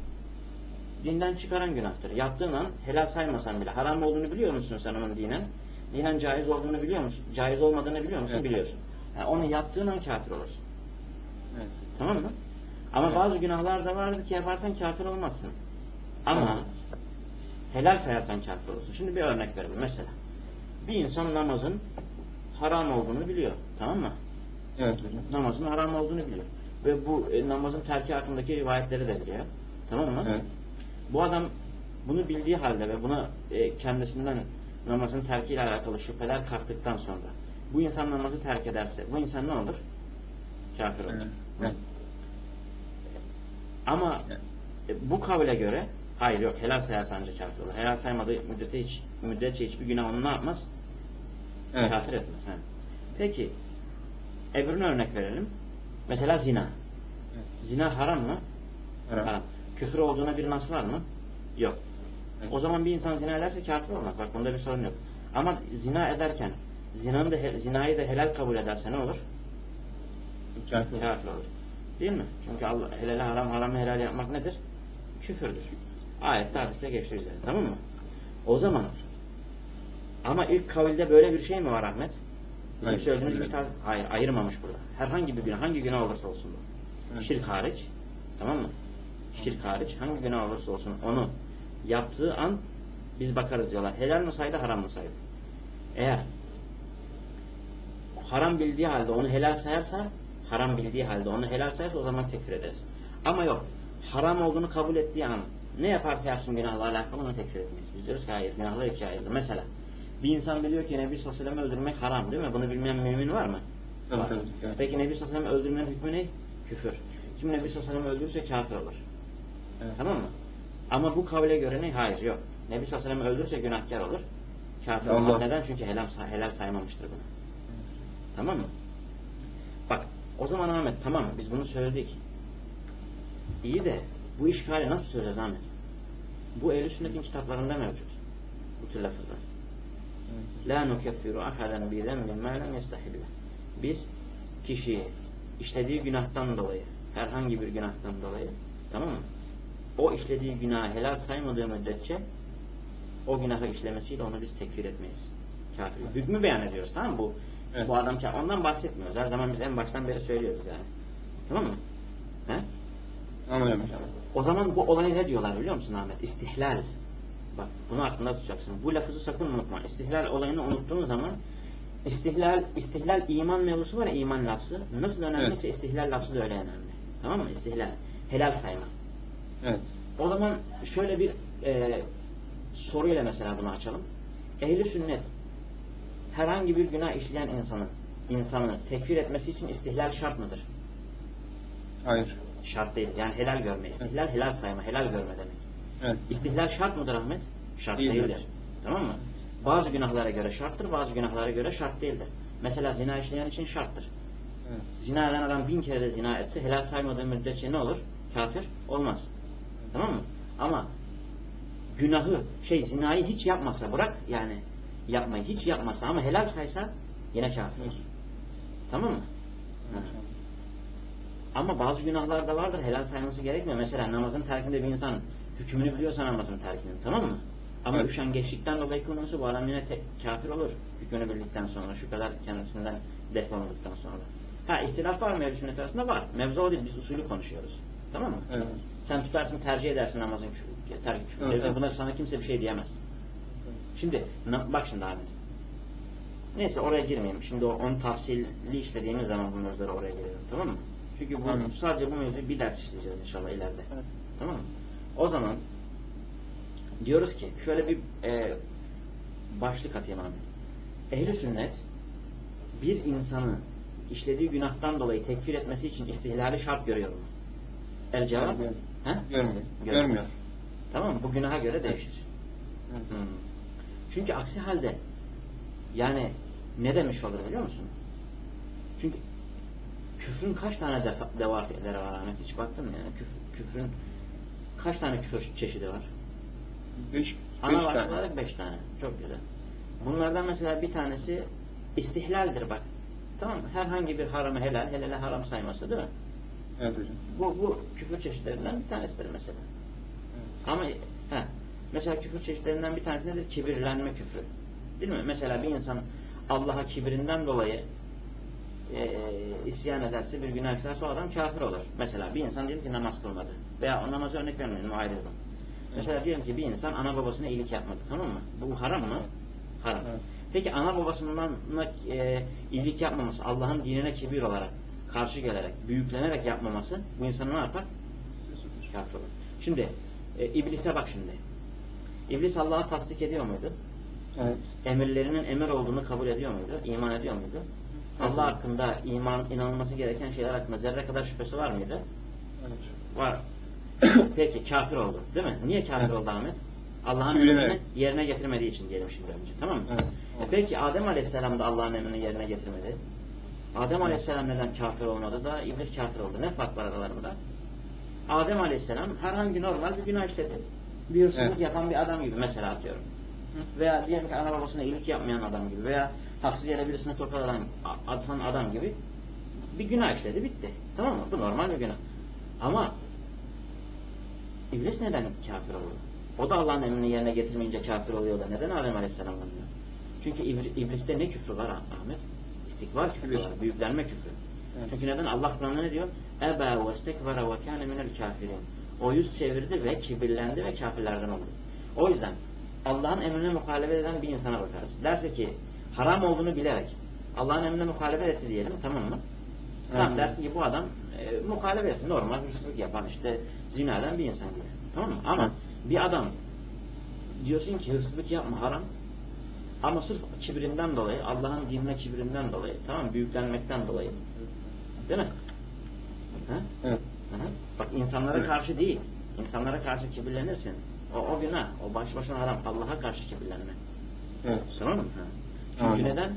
dinden çıkaran günahtır. Yaptığın an helal saymasan bile haram olduğunu biliyor musun sen onun dinen? Dinen caiz olduğunu biliyor musun? Caiz olmadığını biliyor musun? Evet. Biliyorsun. Yani onu yaptığın an kafir olursun. Evet. Tamam mı? Ama Evet. bazı günahlar da vardır ki yaparsan kafir olmazsın. Ama Evet. helal sayarsan kafir olursun. Şimdi bir örnek verelim. Mesela bir insan namazın haram olduğunu biliyor. Tamam mı? Evet hocam. Namazın haram olduğunu biliyor. Ve bu e, namazın terki hakkındaki rivayetleri de biliyor. Tamam mı? Evet. Bu adam bunu bildiği halde ve buna e, kendisinden namazın terkiyle alakalı şüpheler kalktıktan sonra bu insan namazı terk ederse bu insan ne olur? Kafir olur. Evet. Hı? Evet. Ama Evet. e, bu kavle göre hayır yok helal sayarsa ancak kafir olur. Helal saymadığı müddetçe, hiç, müddetçe hiçbir günah onu ne yapmaz? Evet. Kafir etmez. He. Peki öbürüne örnek verelim. Mesela zina. Evet. Zina haram mı? Haram. Haram. Küfür olduğuna bir nas var mı? Yok. Evet. O zaman bir insan zina ederse kafir olmaz. Bak bunda bir sorun yok. Ama zina ederken zinanın da, zinayı da helal kabul ederse ne olur? Kafir. Kafir olur. Değil mi? Çünkü Allah helali haram, haramı helal yapmak nedir? Küfürdür. Ayette hadiste geçti üzere. Tamam mı? O zaman ama ilk kavilde böyle bir şey mi var Ahmet? Bizim Hayır. söylediğimiz Evet. bir tar- hayır, ayırmamış burada. Herhangi bir günah, hangi günah olursa olsun bu. Evet. Şirk hariç, tamam mı? Şirk hariç hangi günah olursa olsun onu yaptığı an biz bakarız diyorlar. Helal mi saydı, haram mı saydı? Eğer haram bildiği halde onu helal sayarsa, haram bildiği halde onu helal sayarsa o zaman tekfir ederiz. Ama yok, haram olduğunu kabul ettiği an ne yaparsa yapsın günahla alakalı onu tekfir etmeyiz. Biz diyoruz ki hayır, günahlar ikiye ayrılır. Mesela bir insan biliyor ki Nebi sallallahu aleyhi ve sellem öldürmek haram değil mi? Bunu bilmeyen mümin var mı? Tabii, Var. tabii, evet. Peki Nebi sallallahu aleyhi ve sellem öldürmenin hükmü ne? Küfür. Kim Nebi sallallahu aleyhi ve sellem öldürürse kafir olur. Evet. Tamam mı? Ama bu kavle göre ne? Hayır, yok. Nebi sallallahu aleyhi ve sellem öldürürse günahkar olur. Kafir Allah. olmaz. Neden? Çünkü helal, helal saymamıştır bunu. Tamam mı? Bak, o zaman Ahmet tamam biz bunu söyledik. İyi de bu işgali nasıl çözeceğiz Ahmet? Bu Ehl-i Sünnet'in kitaplarında mevcut. Bu tür lafızlar. La nukeffiru ahaden bi zembin ma lem yestahillah. Biz kişiyi işlediği günahtan dolayı, herhangi bir günahtan dolayı, tamam mı? O işlediği günahı helal saymadığı müddetçe o günahı işlemesiyle onu biz tekfir etmeyiz. Kafir. Hükmü beyan ediyoruz, tamam mı? Bu, Evet. bu adam ondan bahsetmiyoruz. Her zaman biz en baştan beri söylüyoruz yani. Tamam mı? He? Anlıyorum hocam. O zaman bu olayı ne diyorlar biliyor musun Ahmet? İstihlal. Bak bunu aklında tutacaksın. Bu lafızı sakın unutma. İstihlal olayını unuttuğun zaman istihlal, istihlal iman mevzusu var ya, iman lafzı. Nasıl önemliyse Evet. istihlal lafzı da öyle önemli. Tamam mı? İstihlal. Helal sayma. Evet. O zaman şöyle bir e, soruyla mesela bunu açalım. Ehl-i sünnet herhangi bir günah işleyen insanın insanı tekfir etmesi için istihlal şart mıdır? Hayır. Şart değil. Yani helal görme. İstihlal helal sayma. Helal görme demek. Evet. İstihlal şart mıdır Ahmet? Şart Değildir. değildir. Tamam mı? Bazı günahlara göre şarttır, bazı günahlara göre şart değildir. Mesela zina işleyen için şarttır. Evet. Zina eden adam bin kere de zina etse helal saymadığı müddetçe ne olur? Kafir olmaz. Tamam mı? Ama günahı, şey zinayı hiç yapmasa, bırak yani yapmayı hiç yapmasa ama helal saysa yine kafir olur. Tamam mı? Ha. Ama bazı günahlar da vardır, helal sayması gerekmiyor. Mesela namazın terkinde bir insan hükmünü biliyorsa namazın terkinin, tamam mı? Ama Evet. üşengeçlikten dolayı kılması bu adam yine te- kafir olur. Hükmünü bildikten sonra, şu kadar kendisinden defolulduktan sonra. Ha, ihtilaf var mı ehl-i sünnet arasında? Var. Mevzu o değil, biz usulü konuşuyoruz. Tamam mı? Evet. Sen tutarsın, tercih edersin namazın küfür, terk küfür. Evet, evet. Buna sana kimse bir şey diyemez. Şimdi, bak şimdi Ahmet. Neyse oraya girmeyeyim. Şimdi o, onu tafsilli işlediğimiz zaman bu mevzuları oraya gelelim. Tamam mı? Çünkü bu Anladım. sadece bu mevzuyu bir ders işleyeceğiz inşallah ileride. Evet. Tamam mı? O zaman diyoruz ki şöyle bir e, başlık atayım Ahmet. Ehl-i sünnet bir insanı işlediği günahtan dolayı tekfir etmesi için istihlali şart görüyor mu? El cevap? Görmüyor. He? Görmüyor. Görmüyor. Görmüyor. Tamam mı? Bu günaha göre Evet. değişir. Evet. Hmm. Çünkü aksi halde yani ne demiş olur biliyor musun? Çünkü küfrün kaç tane defa, devafileri var Ahmet? Hiç baktın mı yani? Küfür, küfrün kaç tane küfür çeşidi var? Beş, Ana beş başlık tane. olarak beş tane. Çok güzel. Bunlardan mesela bir tanesi istihlaldir bak. Tamam mı? Herhangi bir haramı helal, helale haram sayması değil mi? Evet hocam. Bu, bu küfür çeşitlerinden bir tanesidir mesela. Evet. Ama he, mesela küfür çeşitlerinden bir tanesi nedir? Kibirlenme küfrü. Değil mi? Mesela bir insan Allah'a kibirinden dolayı e, isyan ederse, bir günah işlerse o adam kafir olur. Mesela bir insan diyelim ki namaz kılmadı. Veya o namazı örnek vermeyelim, o ayrı bir. Mesela diyelim ki bir insan ana babasına iyilik yapmadı. Tamam mı? Bu haram mı? Haram. Evet. Peki ana babasından e, iyilik yapmaması, Allah'ın dinine kibir olarak, karşı gelerek, büyüklenerek yapmaması bu insanı ne yapar? Kafir olur. Şimdi E, İblise bak şimdi. İblis Allah'ı tasdik ediyor muydu? Evet. Emirlerinin emir olduğunu kabul ediyor muydu? İman ediyor muydu? Evet. Allah hakkında iman, inanılması gereken şeyler hakkında zerre kadar şüphesi var mıydı? Evet. Var. Peki kafir oldu. Değil mi? Niye kafir Evet. oldu Ahmet? Allah'ın Kibirine. emrini yerine getirmediği için diyelim şimdi önce. Tamam mı? Evet. E peki Adem Aleyhisselam da Allah'ın emrini yerine getirmedi. Adem Evet. Aleyhisselam neden kafir olmadı da İblis kafir oldu? Ne fark var aralarında? Adem Aleyhisselam herhangi normal bir günah işledi. Bir hırsızlık Evet. yapan bir adam gibi mesela atıyorum. Veya diyelim ki ana babasına iyilik yapmayan adam gibi veya haksız yere birisine tokat atan adam gibi bir günah işledi, bitti. Tamam mı? Bu normal bir günah. Ama İblis neden kafir oluyor? O da Allah'ın emrini yerine getirmeyince kafir oluyor da neden Adem Aleyhisselam oluyor? Çünkü İblis'te ne küfrü var Ahmet? İstikbar küfrü var, büyüklenme küfrü. Evet. Çünkü neden? Allah Kur'an'da ne diyor? Eba ve istekbara ve kâne minel kafirin. O yüz çevirdi ve kibirlendi ve kafirlerden oldu. O yüzden Allah'ın emrine muhalefet eden bir insana bakarız. Derse ki haram olduğunu bilerek Allah'ın emrine muhalefet etti diyelim, tamam mı? Evet. Tamam, dersin ki bu adam e, muhalefet etti. Normal hırsızlık yapan, işte zina eden bir insan gibi. Tamam mı? Ama evet. Bir adam diyorsun ki hırsızlık yapma, haram. Ama sırf kibirinden dolayı, Allah'ın dinine kibirinden dolayı, tamam mı? Büyüklenmekten dolayı. Değil mi? Ha? Evet. Hı-hı. Bak insanlara evet. karşı değil. İnsanlara karşı kibirlenirsin. O, o günah. O baş başına haram. Allah'a karşı kibirlenme. Evet. Tamam mı? Ha. Çünkü Anladım. Neden?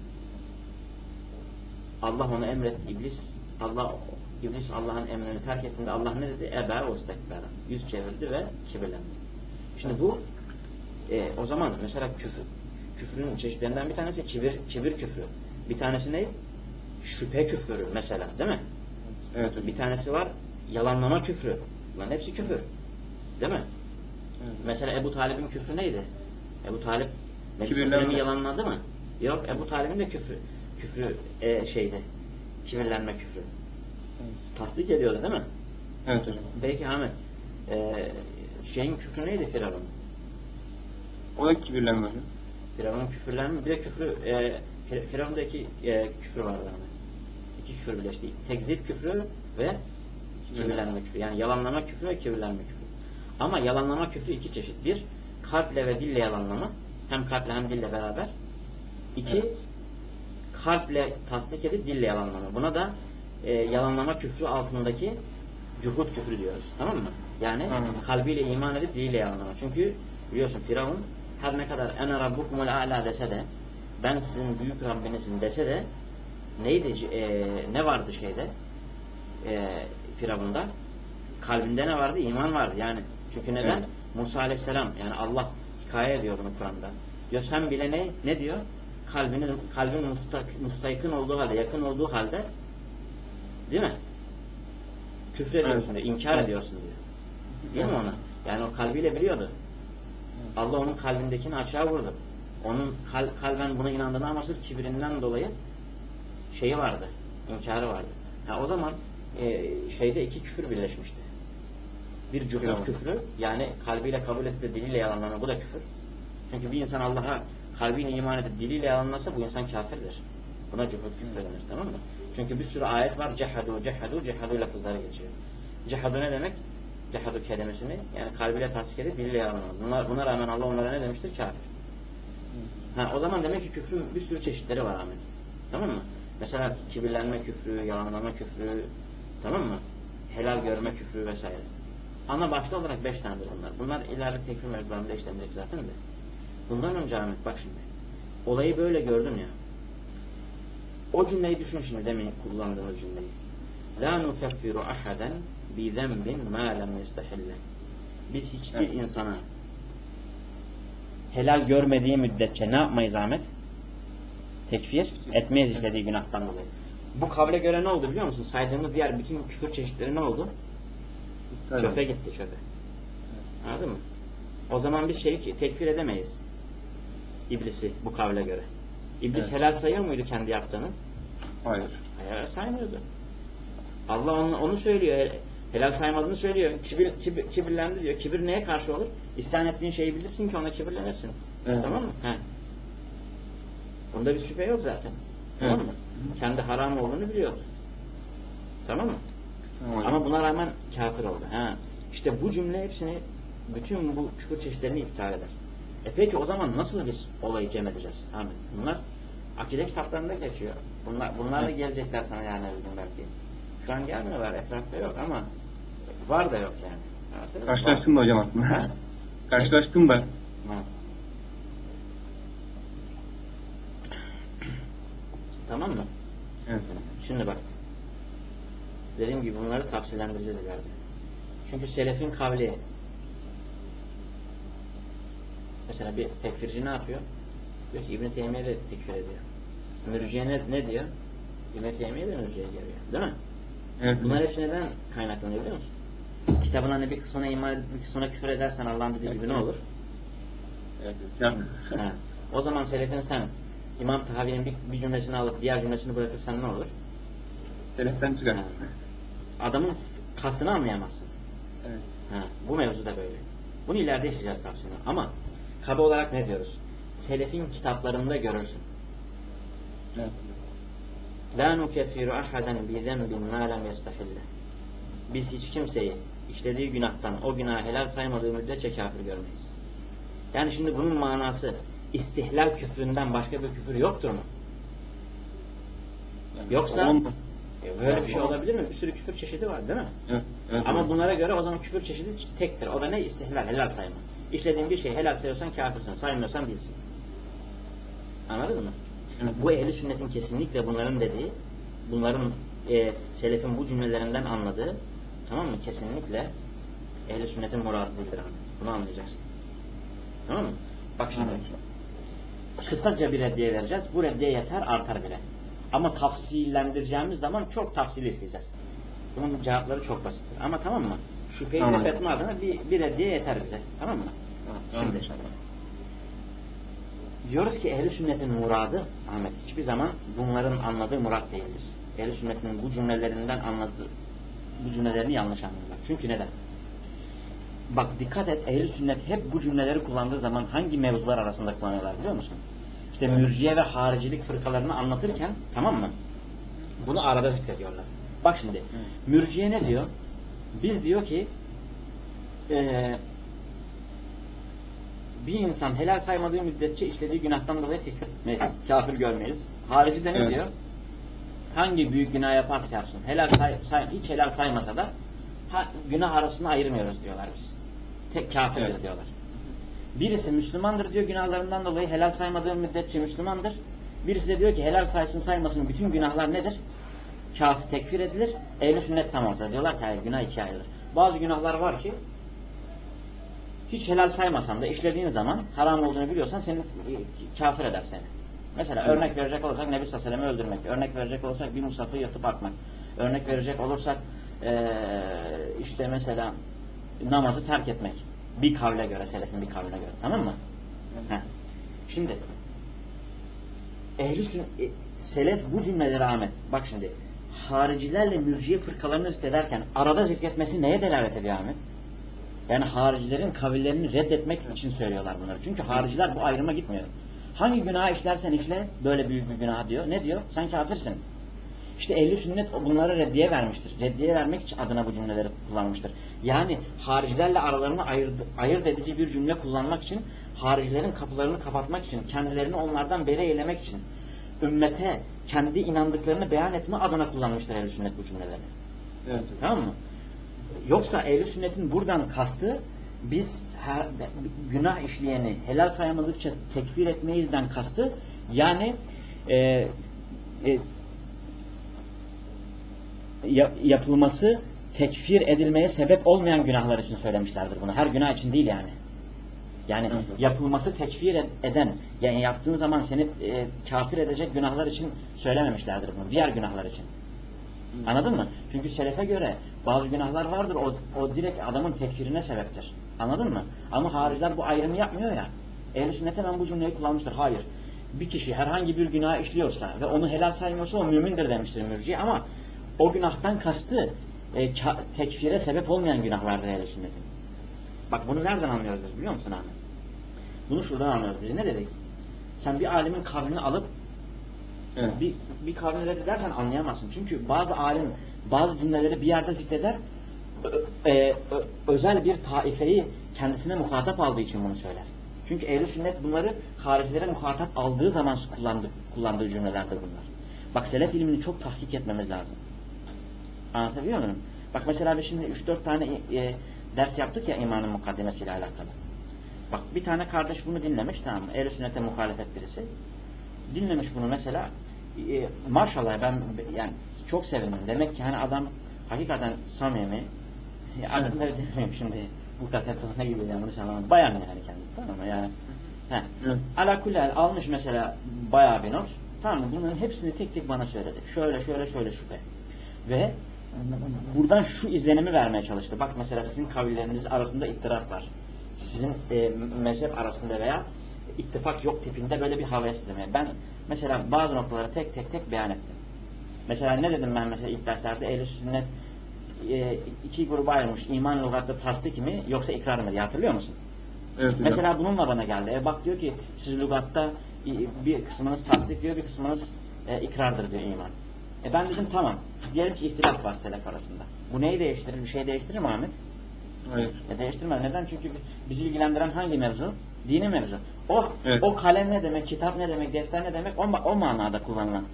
Allah onu emretti. İblis Allah İblis Allah'ın emrini terk ettiğinde Allah ne dedi? Ebe o istekbara. Yüz çevirdi ve kibirlendi. Şimdi bu e, o zaman mesela küfür. Küfrün çeşitlerinden bir tanesi kibir, kibir küfrü. Bir tanesi ne? Şüphe küfrü mesela, değil mi? Evet. Bir tanesi var yalanlama küfrü. Lan hepsi küfür. Değil mi? Evet. Mesela Ebu Talib'in küfrü neydi? Ebu Talib Nebi Sallallahu yalanladı mı? Yok, Ebu Talib'in de küfrü küfrü e, şeydi. Kibirlenme küfrü. Evet. Tasdik ediyordu değil mi? Evet hocam. Peki Ahmet e, şeyin küfrü neydi Firavun? O da kibirlenme hocam. Firavun'un küfürlenme bir de küfrü e, Firavun'da iki e, küfür vardı Ahmet. İki küfür birleşti. Tekzip küfrü ve kibirlenme küfrü. Yani yalanlama küfrü ve kibirlenme küfrü. Ama yalanlama küfrü iki çeşit. Bir, kalple ve dille yalanlama. Hem kalple hem dille beraber. İki, evet. Kalple tasdik edip dille yalanlama. Buna da e, yalanlama küfrü altındaki cuhud küfrü diyoruz. Tamam mı? Yani Anladım. Kalbiyle iman edip diliyle yalanlama. Çünkü biliyorsun Firavun her ne kadar ene rabbukumul a'la dese de ben sizin büyük Rabbinizim dese de neydi? E, ne vardı şeyde? E, Firavun'da? Kalbinde ne vardı? İman vardı. Yani çünkü neden? Evet. Musa Aleyhisselam yani Allah hikaye ediyor bunu Kur'an'da. Diyor sen bile ne? Ne diyor? Kalbinin kalbin mustak, mustaykın olduğu halde, yakın olduğu halde değil mi? Küfür ediyorsun evet. diyor, inkar evet. ediyorsun diyor. Değil evet. mi ona? Yani o kalbiyle biliyordu. Evet. Allah onun kalbindekini açığa vurdu. Onun kal, kalben buna inandığına ama sırf kibirinden dolayı şeyi vardı, inkarı vardı. Ha, o zaman e, şeyde iki küfür birleşmişti. Bir cuhud küfrü, yani kalbiyle kabul etti, diliyle yalanlama, bu da küfür. Çünkü bir insan Allah'a kalbiyle iman edip diliyle yalanlasa bu insan kafirdir. Buna cuhud küfür denir, tamam mı? Çünkü bir sürü ayet var, cehadu, cehadu, cehadu lafızları geçiyor. Cehadu ne demek? Cehadu kelimesini, yani kalbiyle tasdik edip diliyle yalanlama. Buna, buna rağmen Allah onlara ne demiştir? Kafir. Ha, o zaman demek ki küfrün bir sürü çeşitleri var Ahmet. Tamam mı? Mesela kibirlenme küfrü, yalanlama küfrü, tamam mı? Helal görme küfrü vesaire. Ana başta olarak beş tanedir bunlar. Bunlar ileride tekfir mevzularında işlenecek zaten de. Bundan önce Ahmet bak şimdi. Olayı böyle gördün ya. O cümleyi düşün şimdi, demin kullandığımız cümleyi. La nukeffiru ahaden bi zenbin ma lem yestahille. Biz hiçbir evet. insana helal görmediği müddetçe ne yapmayız Ahmet? Tekfir etmeyiz istediği günahtan dolayı. Bu kavle göre ne oldu biliyor musun? Saydığımız diğer bütün küfür çeşitleri ne oldu? Tabii. Çöpe gitti çöpe. Evet. Anladın mı? O zaman biz şey tekfir edemeyiz. İblisi bu kavle göre. İblis evet. helal sayıyor muydu kendi yaptığını? Hayır. Hayır saymıyordu. Allah onu, onu söylüyor. Helal saymadığını söylüyor. Kibir, kibir, kibirlendi diyor. Kibir neye karşı olur? İsyan ettiğin şeyi bilirsin ki ona kibirlenirsin. Evet. Tamam mı? He. Bunda bir şüphe yok zaten. Evet. Tamam mı? Kendi haram olduğunu biliyordu. Tamam mı? Tamam. Ama buna rağmen kafir oldu. Ha. İşte bu cümle hepsini bütün bu küfür çeşitlerini iptal eder. E peki o zaman nasıl biz olayı cem edeceğiz? Ahmet, bunlar akide kitaplarında geçiyor. Bunlar, bunlarla Evet. gelecekler sana yani bir gün belki. Şu an gelmiyorlar, etrafta yok ama var da yok yani. Mesela Karşılaştım da hocam aslında. Ha? Karşılaştım da. Ha. Tamam mı? Evet. Şimdi bak. Dediğim gibi bunları tafsillendireceğiz ileride. Çünkü selefin kavli, mesela bir tekfirci ne yapıyor? Diyor ki İbn-i Teymiye de tekfir ediyor. Mürciye ne, ne diyor? İbn-i Teymiye de mürciye geliyor. Değil mi? Evet. Bunlar hepsi neden kaynaklanıyor biliyor musun? Kitabın hani bir kısmına iman edip bir kısmına küfür edersen Allah'ın dediği gibi ne olur? Evet. evet. Ha. O zaman selefin sen İmam Tahavi'nin bir, bir cümlesini alıp diğer cümlesini bırakırsan ne olur? Seleften çıkar. Ha. Adamın kastını anlayamazsın. Evet. Ha. Bu mevzu da böyle. Bunu ileride işleyeceğiz tavsiyeler. Ama kaba olarak ne diyoruz? Selefin kitaplarında görürsün. Evet. La nukeffiru ahaden bi zenbin ma lem yestahille. Biz hiç kimseyi işlediği günahtan o günahı helal saymadığı müddetçe kafir görmeyiz. Yani şimdi bunun manası istihlal küfründen başka bir küfür yoktur mu? Yani Yoksa olma. e, böyle bir şey olabilir mi? Bir sürü küfür çeşidi var değil mi? Evet. Evet. Ama evet. bunlara göre o zaman küfür çeşidi tektir. O da ne? İstihlal, helal sayma. İşlediğin bir şeyi helal sayıyorsan kafirsin, saymıyorsan değilsin. Anladın mı? Evet. Bu ehli sünnetin kesinlikle bunların dediği, bunların e, selefin bu cümlelerinden anladığı, tamam mı? Kesinlikle ehli sünnetin muradı değildir. Bunu anlayacaksın. Tamam mı? Bak şimdi. Kısaca bir reddiye vereceğiz. Bu reddiye yeter, artar bile. Ama tafsillendireceğimiz zaman çok tafsili isteyeceğiz. Bunun cevapları çok basittir. Ama tamam mı? Şüpheyi Tamam. def etme adına bir, bir reddiye yeter bize. Tamam mı? Tamam. Şimdi diyoruz ki ehl-i sünnetin muradı Ahmet hiçbir zaman bunların anladığı murat değildir. Ehl-i sünnetin bu cümlelerinden anladığı bu cümlelerini yanlış anlıyorlar. Çünkü neden? Bak dikkat et, ehl-i sünnet hep bu cümleleri kullandığı zaman hangi mevzular arasında kullanıyorlar biliyor musun? İşte mürciye ve haricilik fırkalarını anlatırken, tamam mı? Bunu arada zikrediyorlar. Bak şimdi mürciye ne diyor? Biz diyor ki ee, bir insan helal saymadığı müddetçe işlediği günahtan dolayı tekfir etmeyiz, kafir görmeyiz. Harici de ne Evet. diyor? Hangi büyük günah yaparsa yapsın, helal say, say, hiç helal saymasa da ha, günah arasını ayırmıyoruz diyorlar biz. Tek kafirdir Evet. diyorlar. Birisi Müslümandır diyor, günahlarından dolayı helal saymadığı müddetçe Müslümandır. Birisi de diyor ki helal saysın saymasın bütün günahlar nedir? Kafir, tekfir edilir. Ehl-i sünnet tam ortada. Diyorlar ki hayır, günah ikiye ayrılır. Bazı günahlar var ki hiç helal saymasan da işlediğin zaman haram olduğunu biliyorsan seni kafir eder seni. Mesela Evet. örnek verecek olursak Nebi sallallahu aleyhi ve sellem'i öldürmek. Örnek verecek olursak bir musafı yırtıp atmak. Örnek verecek olursak ee, işte mesela namazı terk etmek. Bir kavle göre, selefin bir kavle göre. Tamam mı? Heh. Şimdi ehl-i sünnet, selef bu cümleleri Ahmet. Bak şimdi haricilerle mürciye fırkalarını zikrederken arada zikretmesi neye delalet ediyor Ahmet? Yani haricilerin kavillerini reddetmek için söylüyorlar bunları. Çünkü hariciler bu ayrıma gitmiyor. Hangi günah işlersen işle böyle büyük bir günah diyor. Ne diyor? Sen kafirsin. İşte ehl-i sünnet bunlara reddiye vermiştir. Reddiye vermek için adına bu cümleleri kullanmıştır. Yani haricilerle aralarını ayırt, ayırt edici bir cümle kullanmak için, haricilerin kapılarını kapatmak için, kendilerini onlardan beri eylemek için, ümmete kendi inandıklarını beyan etme adına kullanmıştır ehl-i sünnet bu cümleleri. Evet. Tamam mı? Yoksa ehl-i sünnetin buradan kastı biz her, günah işleyeni helal saymadıkça tekfir etmeyizden kastı yani e, e, yapılması tekfir edilmeye sebep olmayan günahlar için söylemişlerdir bunu. Her günah için değil yani. Yani Evet. yapılması tekfir eden, yani yaptığın zaman seni e, kafir edecek günahlar için söylememişlerdir bunu. Diğer günahlar için. Anladın mı? Çünkü selefe göre bazı günahlar vardır. O, o direkt adamın tekfirine sebeptir. Anladın mı? Ama hariciler bu ayrımı yapmıyor ya. Ehl-i sünnet hemen bu cümleyi kullanmıştır. Hayır. Bir kişi herhangi bir günah işliyorsa ve onu helal saymıyorsa o mümindir demiştir mürciye ama o günahtan kastı e, tekfire sebep olmayan günahlardır ehl-i sünnetin. Bak bunu nereden anlıyoruz biz biliyor musun Ahmet? Bunu şuradan anlıyoruz. Biz ne dedik? Sen bir alimin kavmini alıp Evet. bir, bir kavmini reddedersen anlayamazsın. Çünkü bazı alim bazı cümleleri bir yerde zikreder. ö- e, ö- özel bir taifeyi kendisine muhatap aldığı için bunu söyler. Çünkü ehl-i sünnet bunları haricilere muhatap aldığı zaman kullandı, kullandığı cümlelerdir bunlar. Bak selef ilmini çok tahkik etmemiz lazım. Anlatabiliyor muyum? Bak mesela biz şimdi üç dört tane e, ders yaptık ya imanın mukaddemesiyle alakalı. Bak bir tane kardeş bunu dinlemiş, tamam mı? Ehl-i sünnete muhalefet birisi. Dinlemiş bunu mesela. E, maşallah ben yani çok sevindim. Demek ki hani adam hakikaten samimi. Ya, adını evet. Demeyeyim şimdi. Bu kaset ne gibi yanlış anlamadım. Bayan yani kendisi, tamam mı? Yani he. Evet. Alakullahal almış mesela bayağı bir not. Tamam mı? Bunların hepsini tek tek bana söyledi. Şöyle şöyle şöyle şüphe. Ve buradan şu izlenimi vermeye çalıştı. Bak mesela sizin kavilleriniz arasında ittirak var. Sizin e, mezhep arasında veya ittifak yok tipinde böyle bir hava istemeye. Ben mesela bazı noktaları tek tek tek beyan ettim. Mesela ne dedim ben mesela ilk derslerde? Ehl-i sünnet e, iki gruba ayrılmış. İman lügatta tasdik mi yoksa ikrar mı diye, hatırlıyor musun? Evet, mesela hocam. Bununla bana geldi. E bak diyor ki siz lügatta bir kısmınız tasdik diyor, bir kısmınız e, ikrardır diyor iman. E ben dedim tamam. Diyelim ki ihtilaf var selef arasında. Bu neyi değiştirir? Bir şey değiştirir mi Ahmet? Hayır. E değiştirmez. Neden? Çünkü bizi ilgilendiren hangi mevzu? Dini mevzu. O evet. O kalem ne demek, kitap ne demek, defter ne demek? O, o manada kullanılan.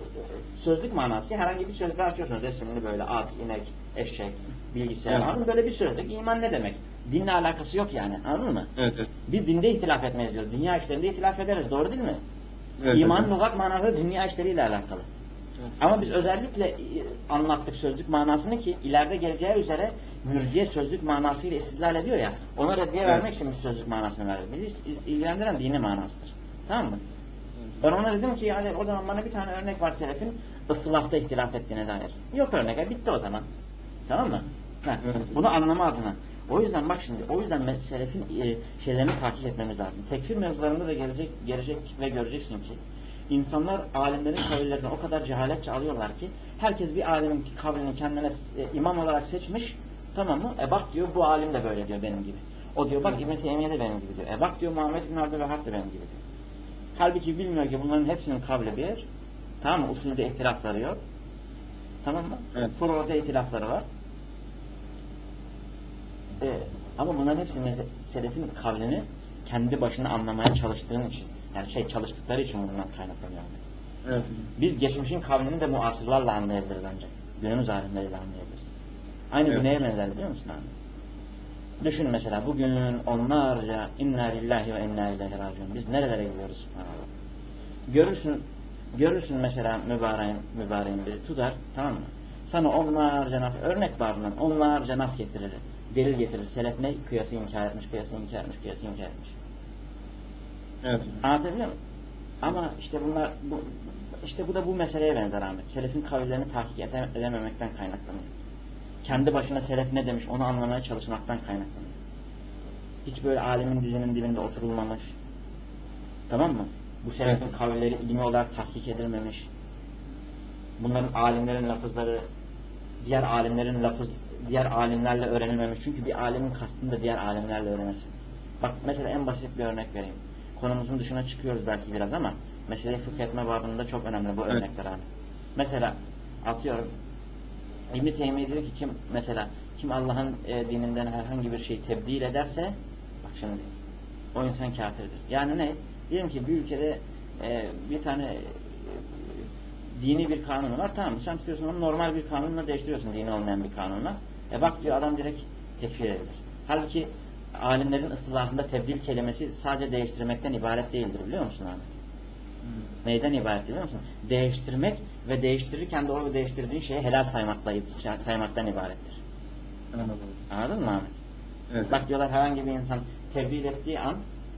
Sözlük manası herhangi bir sözlük açıyorsunuz. Resimli böyle at, inek, eşek, bilgisayar. Evet. Anladın mı? Böyle bir sözlük. İman ne demek? Dinle alakası yok yani. Anladın mı? Evet, evet. Biz dinde ihtilaf etmeyiz diyoruz. Dünya işlerinde ihtilaf ederiz. Doğru değil mi? Evet, İman evet. Lügat manası dünya işleriyle alakalı. Evet. Ama biz özellikle anlattık sözlük manasını ki ileride geleceği üzere mürciye sözlük manasıyla istidlal ediyor ya, ona reddiye evet. vermek için biz sözlük manasını verdik. Bizi ilgilendiren dini manasıdır. Tamam mı? Evet. Ben ona dedim ki yani o zaman bana bir tane örnek var selefin ıslahta ihtilaf ettiğine dair. Yok örnek, bitti o zaman. Tamam mı? Ha, evet. Bunu anlama adına. O yüzden bak şimdi, o yüzden selefin e, şeylerini takip etmemiz lazım. Tekfir mevzularında da gelecek, gelecek ve göreceksin ki İnsanlar alimlerin kavillerini o kadar cehaletçe alıyorlar ki herkes bir alimin kavlini kendine e, imam olarak seçmiş, tamam mı? E bak diyor bu alim de böyle diyor benim gibi. O diyor bak İbn-i Teymiye de benim gibi diyor. E bak diyor Muhammed bin Abdülvehhab de benim gibi diyor. Halbuki bilmiyor ki bunların hepsinin kavli bir. Tamam mı? Usulde ihtilafları yok. Tamam mı? Evet. Furu'da ihtilafları var. E, ama bunların hepsinin selefin kavlini kendi başına anlamaya çalıştığın için, yani şey çalıştıkları için bundan kaynaklanıyor. Evet. Biz geçmişin kavlini de muasırlarla anlayabiliriz ancak. Günümüz alimleriyle anlayabiliriz. Aynı evet. Güneye benzer biliyor musun abi? Düşün mesela bugün onlarca inna lillahi ve inna ileyhi raciun. Biz nerelere gidiyoruz? Görürsün, görürsün mesela mübareğin, mübareğin biri tutar, tamam mı? Sana onlarca nas, örnek babından onlarca nas getirir. Delil getirir. Selef ne? Kıyası inkar etmiş, kıyası inkar etmiş, kıyası inkar etmiş. Evet. Anlatabiliyor muyum? Ama işte bunlar, bu, işte bu da bu meseleye benzer Ahmet. Selefin kavillerini tahkik edememekten kaynaklanıyor. Kendi başına selef ne demiş onu anlamaya çalışmaktan kaynaklanıyor. Hiç böyle alimin dizinin dibinde oturulmamış. Tamam mı? Bu selefin evet. Kavilleri ilmi olarak tahkik edilmemiş. Bunların alimlerin lafızları diğer alimlerin lafız diğer alimlerle öğrenilmemiş. Çünkü bir alimin kastını da diğer alimlerle öğrenirsin. Bak mesela en basit bir örnek vereyim. Konumuzun dışına çıkıyoruz belki biraz ama meseleyi fıkh etme babında çok önemli bu örnekler abi. Mesela atıyorum İbn-i Teymiye diyor ki kim mesela kim Allah'ın e, dininden herhangi bir şey tebdil ederse bak şimdi o insan kafirdir. Yani ne? Diyelim ki bir ülkede e, bir tane e, dini bir kanun var. Tamam sen tutuyorsun onu normal bir kanunla değiştiriyorsun dini olmayan bir kanunla. E bak diyor adam direkt tekfir edilir. Halbuki alimlerin ıslahında tebdil kelimesi sadece değiştirmekten ibaret değildir biliyor musun abi? Hmm. Neyden ibaret biliyor musun? Değiştirmek ve değiştirirken de o değiştirdiğin şeyi helal saymakla, saymaktan ibarettir. Anladım. Anladın mı abi? Evet. Bak diyorlar herhangi bir insan tebdil ettiği an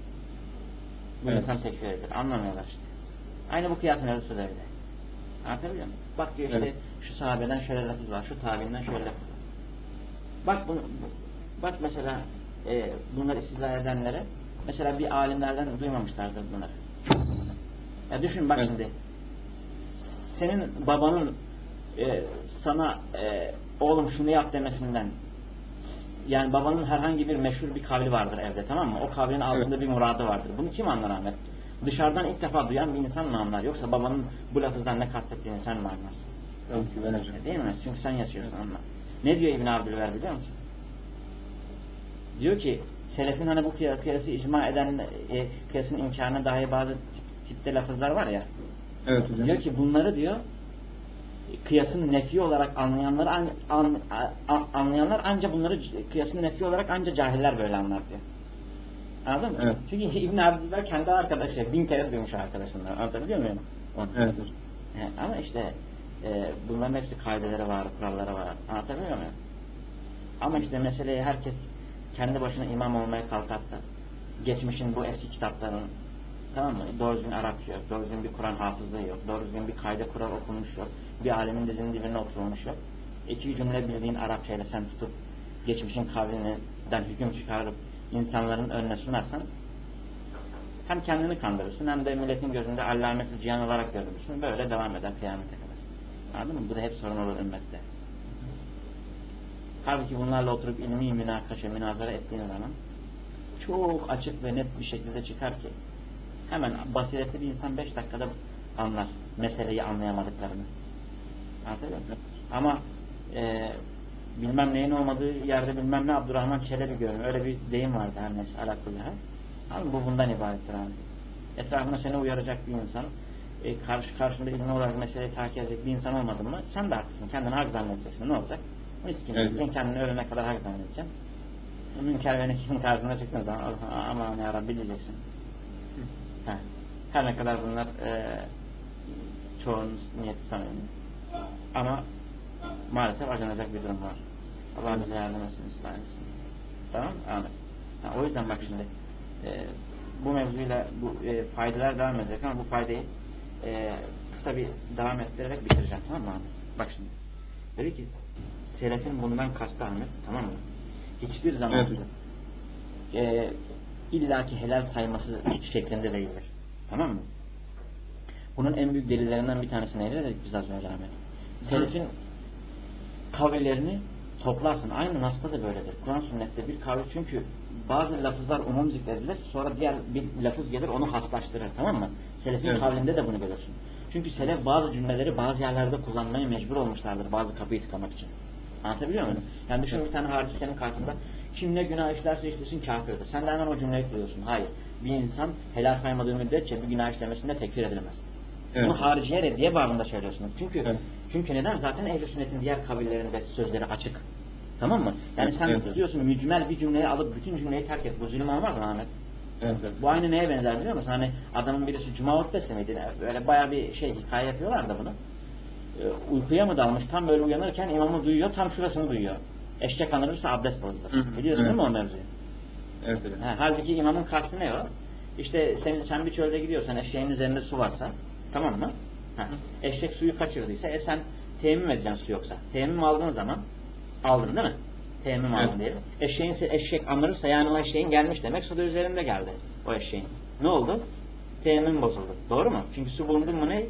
bu evet. insan tekfir edilir. Anlamıyorlar işte. Aynı bu kıyas mevzusu da öyle. Anlatabiliyor muyum? Bak diyor işte evet. Şu sahabeden şöyle lafız var, şu tabiinden şöyle lafız var. Bak bunu, bak mesela e, bunları istidlal edenlere mesela bir alimlerden duymamışlardır bunları. Ya düşün bak evet. Şimdi senin babanın e, sana e, oğlum şunu yap demesinden yani babanın herhangi bir meşhur bir kavli vardır evde tamam mı? O kavlin altında evet. Bir muradı vardır. Bunu kim anlar Ahmet? Dışarıdan ilk defa duyan bir insan mı anlar? Yoksa babanın bu lafızdan ne kastettiğini sen mi anlarsın? Yok ki ben hocam. Değil mi? Çünkü sen yaşıyorsun evet. Anlar. Ne diyor İbn Abdülber biliyor musun? Diyor ki selefin hani bu kıyası icma eden e, kıyasın imkanı dahi bazı tipte lafızlar var ya. Evet hocam. Diyor ki bunları diyor kıyasın nefi olarak anlayanlar an, an, an, anlayanlar ancak bunları kıyasın nefi olarak ancak cahiller böyle anlar diyor. Anladın mı? Evet. Çünkü İbn Abdülber kendi arkadaşı bin kere duymuş arkadaşından. Anlatabiliyor muyum? Onu. Evet hocam. He, ama işte e, bunların hepsi kaideleri var, kuralları var. Anlatabiliyor muyum? Ama işte meseleye herkes kendi başına imam olmaya kalkarsa, geçmişin bu eski kitapların, tamam mı? Doğru düzgün Arapça yok, doğru düzgün bir Kur'an hafızlığı yok, doğru düzgün bir kaide kural okunmuş yok, bir alemin dizinin dibine oturulmuş yok. İki cümle bildiğin Arapçayla sen tutup geçmişin kavlinden hüküm çıkarıp insanların önüne sunarsan hem kendini kandırırsın hem de milletin gözünde allamet-i cihan olarak görürsün. Böyle devam eder kıyamete kadar. Anladın mı? Bu da hep sorun olur ümmette. Halbuki bunlarla oturup ilmi münakaşa, münazara ettiğin zaman çok açık ve net bir şekilde çıkar ki hemen basiretli bir insan beş dakikada anlar meseleyi anlayamadıklarını. Anlatabiliyor muyum? Ama e, bilmem neyin olmadığı yerde bilmem ne Abdurrahman Çelebi görünür. Öyle bir deyim vardı her neyse alakalı. Ama bu bundan ibarettir abi. Etrafına seni uyaracak bir insan, e, karşı karşında ilmi olarak meseleyi takip edecek bir insan olmadın mı sen de haklısın. Kendini hak zannedeceksin. Ne olacak? Miskin Evet. miskin kendini ölene kadar hak zannedeceksin. Münker ve Nekir'in karşısına çıktığın zaman aman ya Rabbi diyeceksin. Heh. Her ne kadar bunlar e, çoğunun niyeti samimi. Ama maalesef acınacak bir durum var. Allah bize yardım etsin, ıslah etsin. Tamam mı? Amin. Ha, o yüzden bak şimdi e, bu mevzuyla bu e, faydalar devam edecek ama bu faydayı e, kısa bir devam ettirerek bitireceğim. Tamam mı Ahmet? Bak şimdi. Dedi ki selefin bundan kastı Ahmet. Tamam mı? Hiçbir zaman Evet hocam. e, illaki helal sayması şeklinde değildir. Tamam mı? Bunun en büyük delillerinden bir tanesi neydi dedik biz az önce Ahmet? Selefin kavillerini toplarsın. Aynı Nas'ta da böyledir. Kur'an sünnette bir kavil çünkü bazı lafızlar umum zikredilir. Sonra diğer bir lafız gelir onu haslaştırır. Tamam mı? Selefin Evet. kavlinde de bunu görürsün. Çünkü selef bazı cümleleri bazı yerlerde kullanmaya mecbur olmuşlardır. Bazı kapıyı tıkamak için. Anlatabiliyor muyum? Yani düşün bir tane harici senin karşında kim ne günah işlerse işlesin kafirdir. Sen de hemen o cümleyi kuruyorsun. Hayır. Bir insan helal saymadığı müddetçe bir günah işlemesinde tekfir edilemez. Evet. Bunu hariciye reddiye babında söylüyorsunuz. Çünkü Evet. çünkü neden? Zaten ehl-i sünnetin diğer kabillerinde sözleri açık. Tamam mı? Yani Evet, sen evet. diyorsun mücmel bir cümleyi alıp bütün cümleyi terk et. Bu zulüm olmaz mı Ahmet? Evet, evet. Bu aynı neye benzer biliyor musun? Hani adamın birisi cuma hutbesi miydi? Böyle bayağı bir şey hikaye yapıyorlar da bunu. Ee, uykuya mı dalmış? Tam böyle uyanırken imamı duyuyor. Tam şurasını duyuyor. Eşek anırırsa abdest bozulur. Hı hı, Biliyorsun evet. değil mi o mevzuyu? Evet hocam. Ha, halbuki imamın kastı ne o? İşte sen, sen bir çölde gidiyorsan eşeğin üzerinde su varsa tamam mı? Ha, eşek suyu kaçırdıysa e sen teyemmüm edeceksin su yoksa. Teyemmüm aldığın zaman aldın değil mi? Teyemmüm Evet. aldın diyelim. Eşeğin, eşek anırırsa yani o eşeğin gelmiş demek su da üzerinde geldi o eşeğin. Ne oldu? Teyemmüm bozuldu. Doğru mu? Çünkü su bulundu mu ne?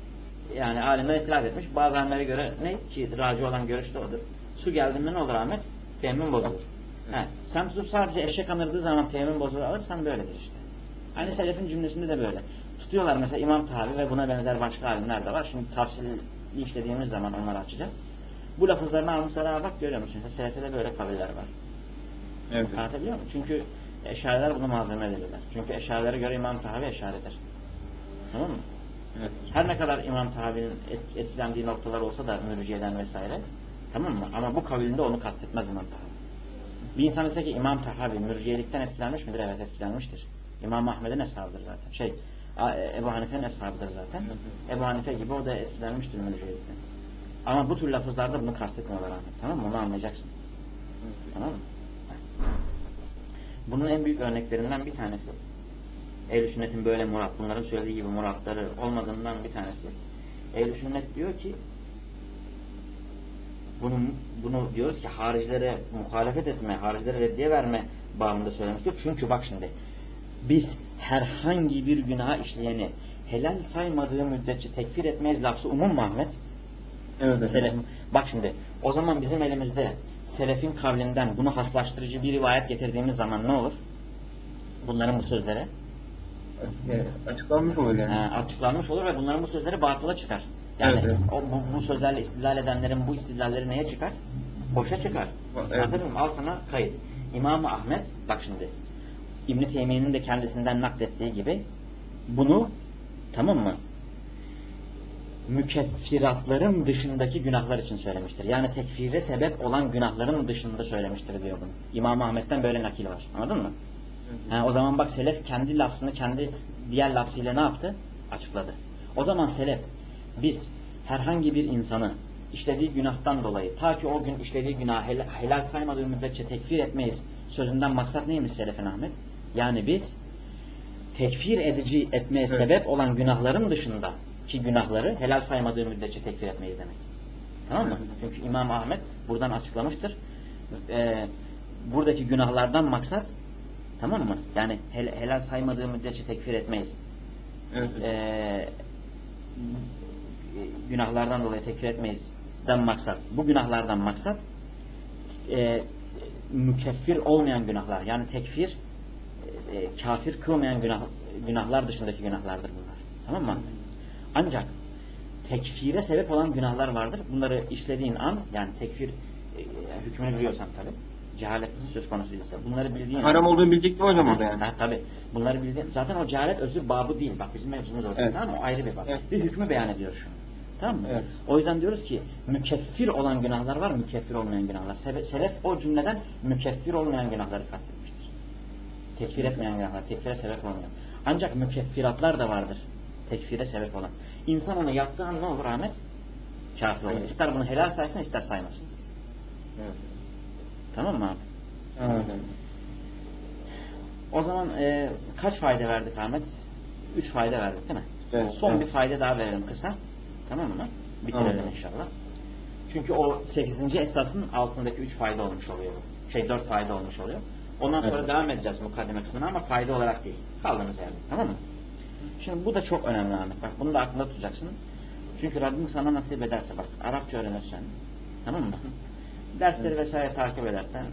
Yani alimler itiraf etmiş. Bazı alimlere göre ne? Ki raci olan görüş de odur. Su geldi mi ne olur Ahmet? Teyemmüm bozulur. Ha, sen tutup sadece eşek anırdığı zaman teyemmüm bozulur alırsan böyledir işte. Aynı selefin cümlesinde de böyle. Tutuyorlar mesela İmam Tahavi ve buna benzer başka alimler de var. Şimdi tafsili işlediğimiz zaman onları açacağız. Bu lafızlarını almışlara bak görüyor musun? Selefte de böyle kabileler var. Evet hocam. Anlatabiliyor muyum? Çünkü eşariler bunu malzeme verirler. Çünkü eşarilere göre İmam Tahavi eşaridir. Tamam mı? Evet. Her ne kadar İmam Tahavi'nin et, etkilendiği noktalar olsa da mürciyeden vesaire. Tamam mı? Ama bu kavilinde onu kastetmez İmam Tahavi. Bir insan ise ki İmam Tahavi mürciyelikten etkilenmiş midir? Evet etkilenmiştir. İmam Ahmed'in eshabıdır zaten. Şey, Ebu Hanife'nin eshabıdır zaten. Evet, evet. Ebu Hanife gibi o da etkilenmiştir mürciyelikten. Ama bu tür lafızlarda bunu kastetmiyorlar Ahmet. Tamam mı? Onu anlayacaksın. Evet. Tamam mı? Bunun en büyük örneklerinden bir tanesi Ehl-i Sünnet'in böyle murat, bunların söylediği gibi muratları olmadığından bir tanesi. Ehl-i Sünnet diyor ki bunu, bunu diyoruz ki haricilere muhalefet etme, haricilere reddiye verme bağımında söylemiştir. Çünkü bak şimdi biz herhangi bir günah işleyeni helal saymadığı müddetçe tekfir etmeyiz lafzı umum mu Ahmet? Evet hocam. Selef, bak şimdi o zaman bizim elimizde selefin kavlinden bunu haslaştırıcı bir rivayet getirdiğimiz zaman ne olur? Bunların bu sözleri Yani açıklanmış olur yani. e, açıklanmış olur ve bunların bu sözleri batıla çıkar. Yani Evet, evet. o, bu, bu sözlerle istidlal edenlerin bu istidlalleri neye çıkar? Boşa çıkar. Evet. Anladın mı? Al sana kayıt. İmam Ahmet, bak şimdi, İbn-i Teymiye'nin de kendisinden naklettiği gibi bunu, tamam mı, mükeffiratların dışındaki günahlar için söylemiştir. Yani tekfire sebep olan günahların dışında söylemiştir diyor bunu. İmam Ahmet'ten böyle nakil var. Anladın mı? Ha, o zaman bak selef kendi lafzını kendi diğer lafzıyla ne yaptı? Açıkladı. O zaman selef biz herhangi bir insanı işlediği günahtan dolayı ta ki o gün işlediği günah helal, helal saymadığı müddetçe tekfir etmeyiz. Sözünden maksat neymiş selefin Ahmet? Yani biz tekfir edici etmeye evet. sebep olan günahların dışında ki günahları helal saymadığı müddetçe tekfir etmeyiz demek. Tamam mı? Evet. Çünkü İmam Ahmet buradan açıklamıştır. Ee, buradaki günahlardan maksat, tamam mı? Yani hel helal saymadığı müddetçe tekfir etmeyiz. Evet. Ee, günahlardan dolayı tekfir etmeyiz. Den maksat. Bu günahlardan maksat e, mükeffir olmayan günahlar. Yani tekfir e, kafir kılmayan günah, günahlar dışındaki günahlardır bunlar. Tamam mı? Ancak tekfire sebep olan günahlar vardır. Bunları işlediğin an, yani tekfir e, hükmünü biliyorsan tabi, cehalet söz konusu değilse, bunları bildiğin haram an, olduğunu bilecek mi hocam orada yani? Ha, tabi. Bunları bildiğin, zaten o cehalet özür babı değil. Bak bizim mevzumuz orada. Evet. Tamam mı? O ayrı bir bab. Evet. Bir hükmü beyan ediyor şunu. Tamam mı? Evet. O yüzden diyoruz ki mükeffir olan günahlar var, mükeffir olmayan günahlar. Selef o cümleden mükeffir olmayan günahları kastetmiştir. Tekfir etmeyen günahlar, tekfire sebep olmayan. Ancak mükeffiratlar da vardır. Tekfire sebep olan. İnsan onu yaptığı an ne olur Ahmet? Kafir olur. Evet. İster bunu helal saysın, ister saymasın. Evet. Tamam mı abi? Evet. O zaman e, kaç fayda verdik Ahmet? Üç fayda verdik değil mi? Evet. Son evet. bir fayda daha verelim kısa. Tamam mı? Bitirelim evet. inşallah. Çünkü o sekizinci esasın altındaki üç fayda olmuş oluyor. Şey dört fayda olmuş oluyor. Ondan sonra evet. devam edeceğiz mukaddime kısmına ama fayda olarak değil. Kaldığımız yerde. Tamam mı? Şimdi bu da çok önemli Ahmet. Bak bunu da aklında tutacaksın. Çünkü Rabbim sana nasip ederse bak Arapça öğrenirsen, tamam mı? Dersleri evet. vesaire takip edersen.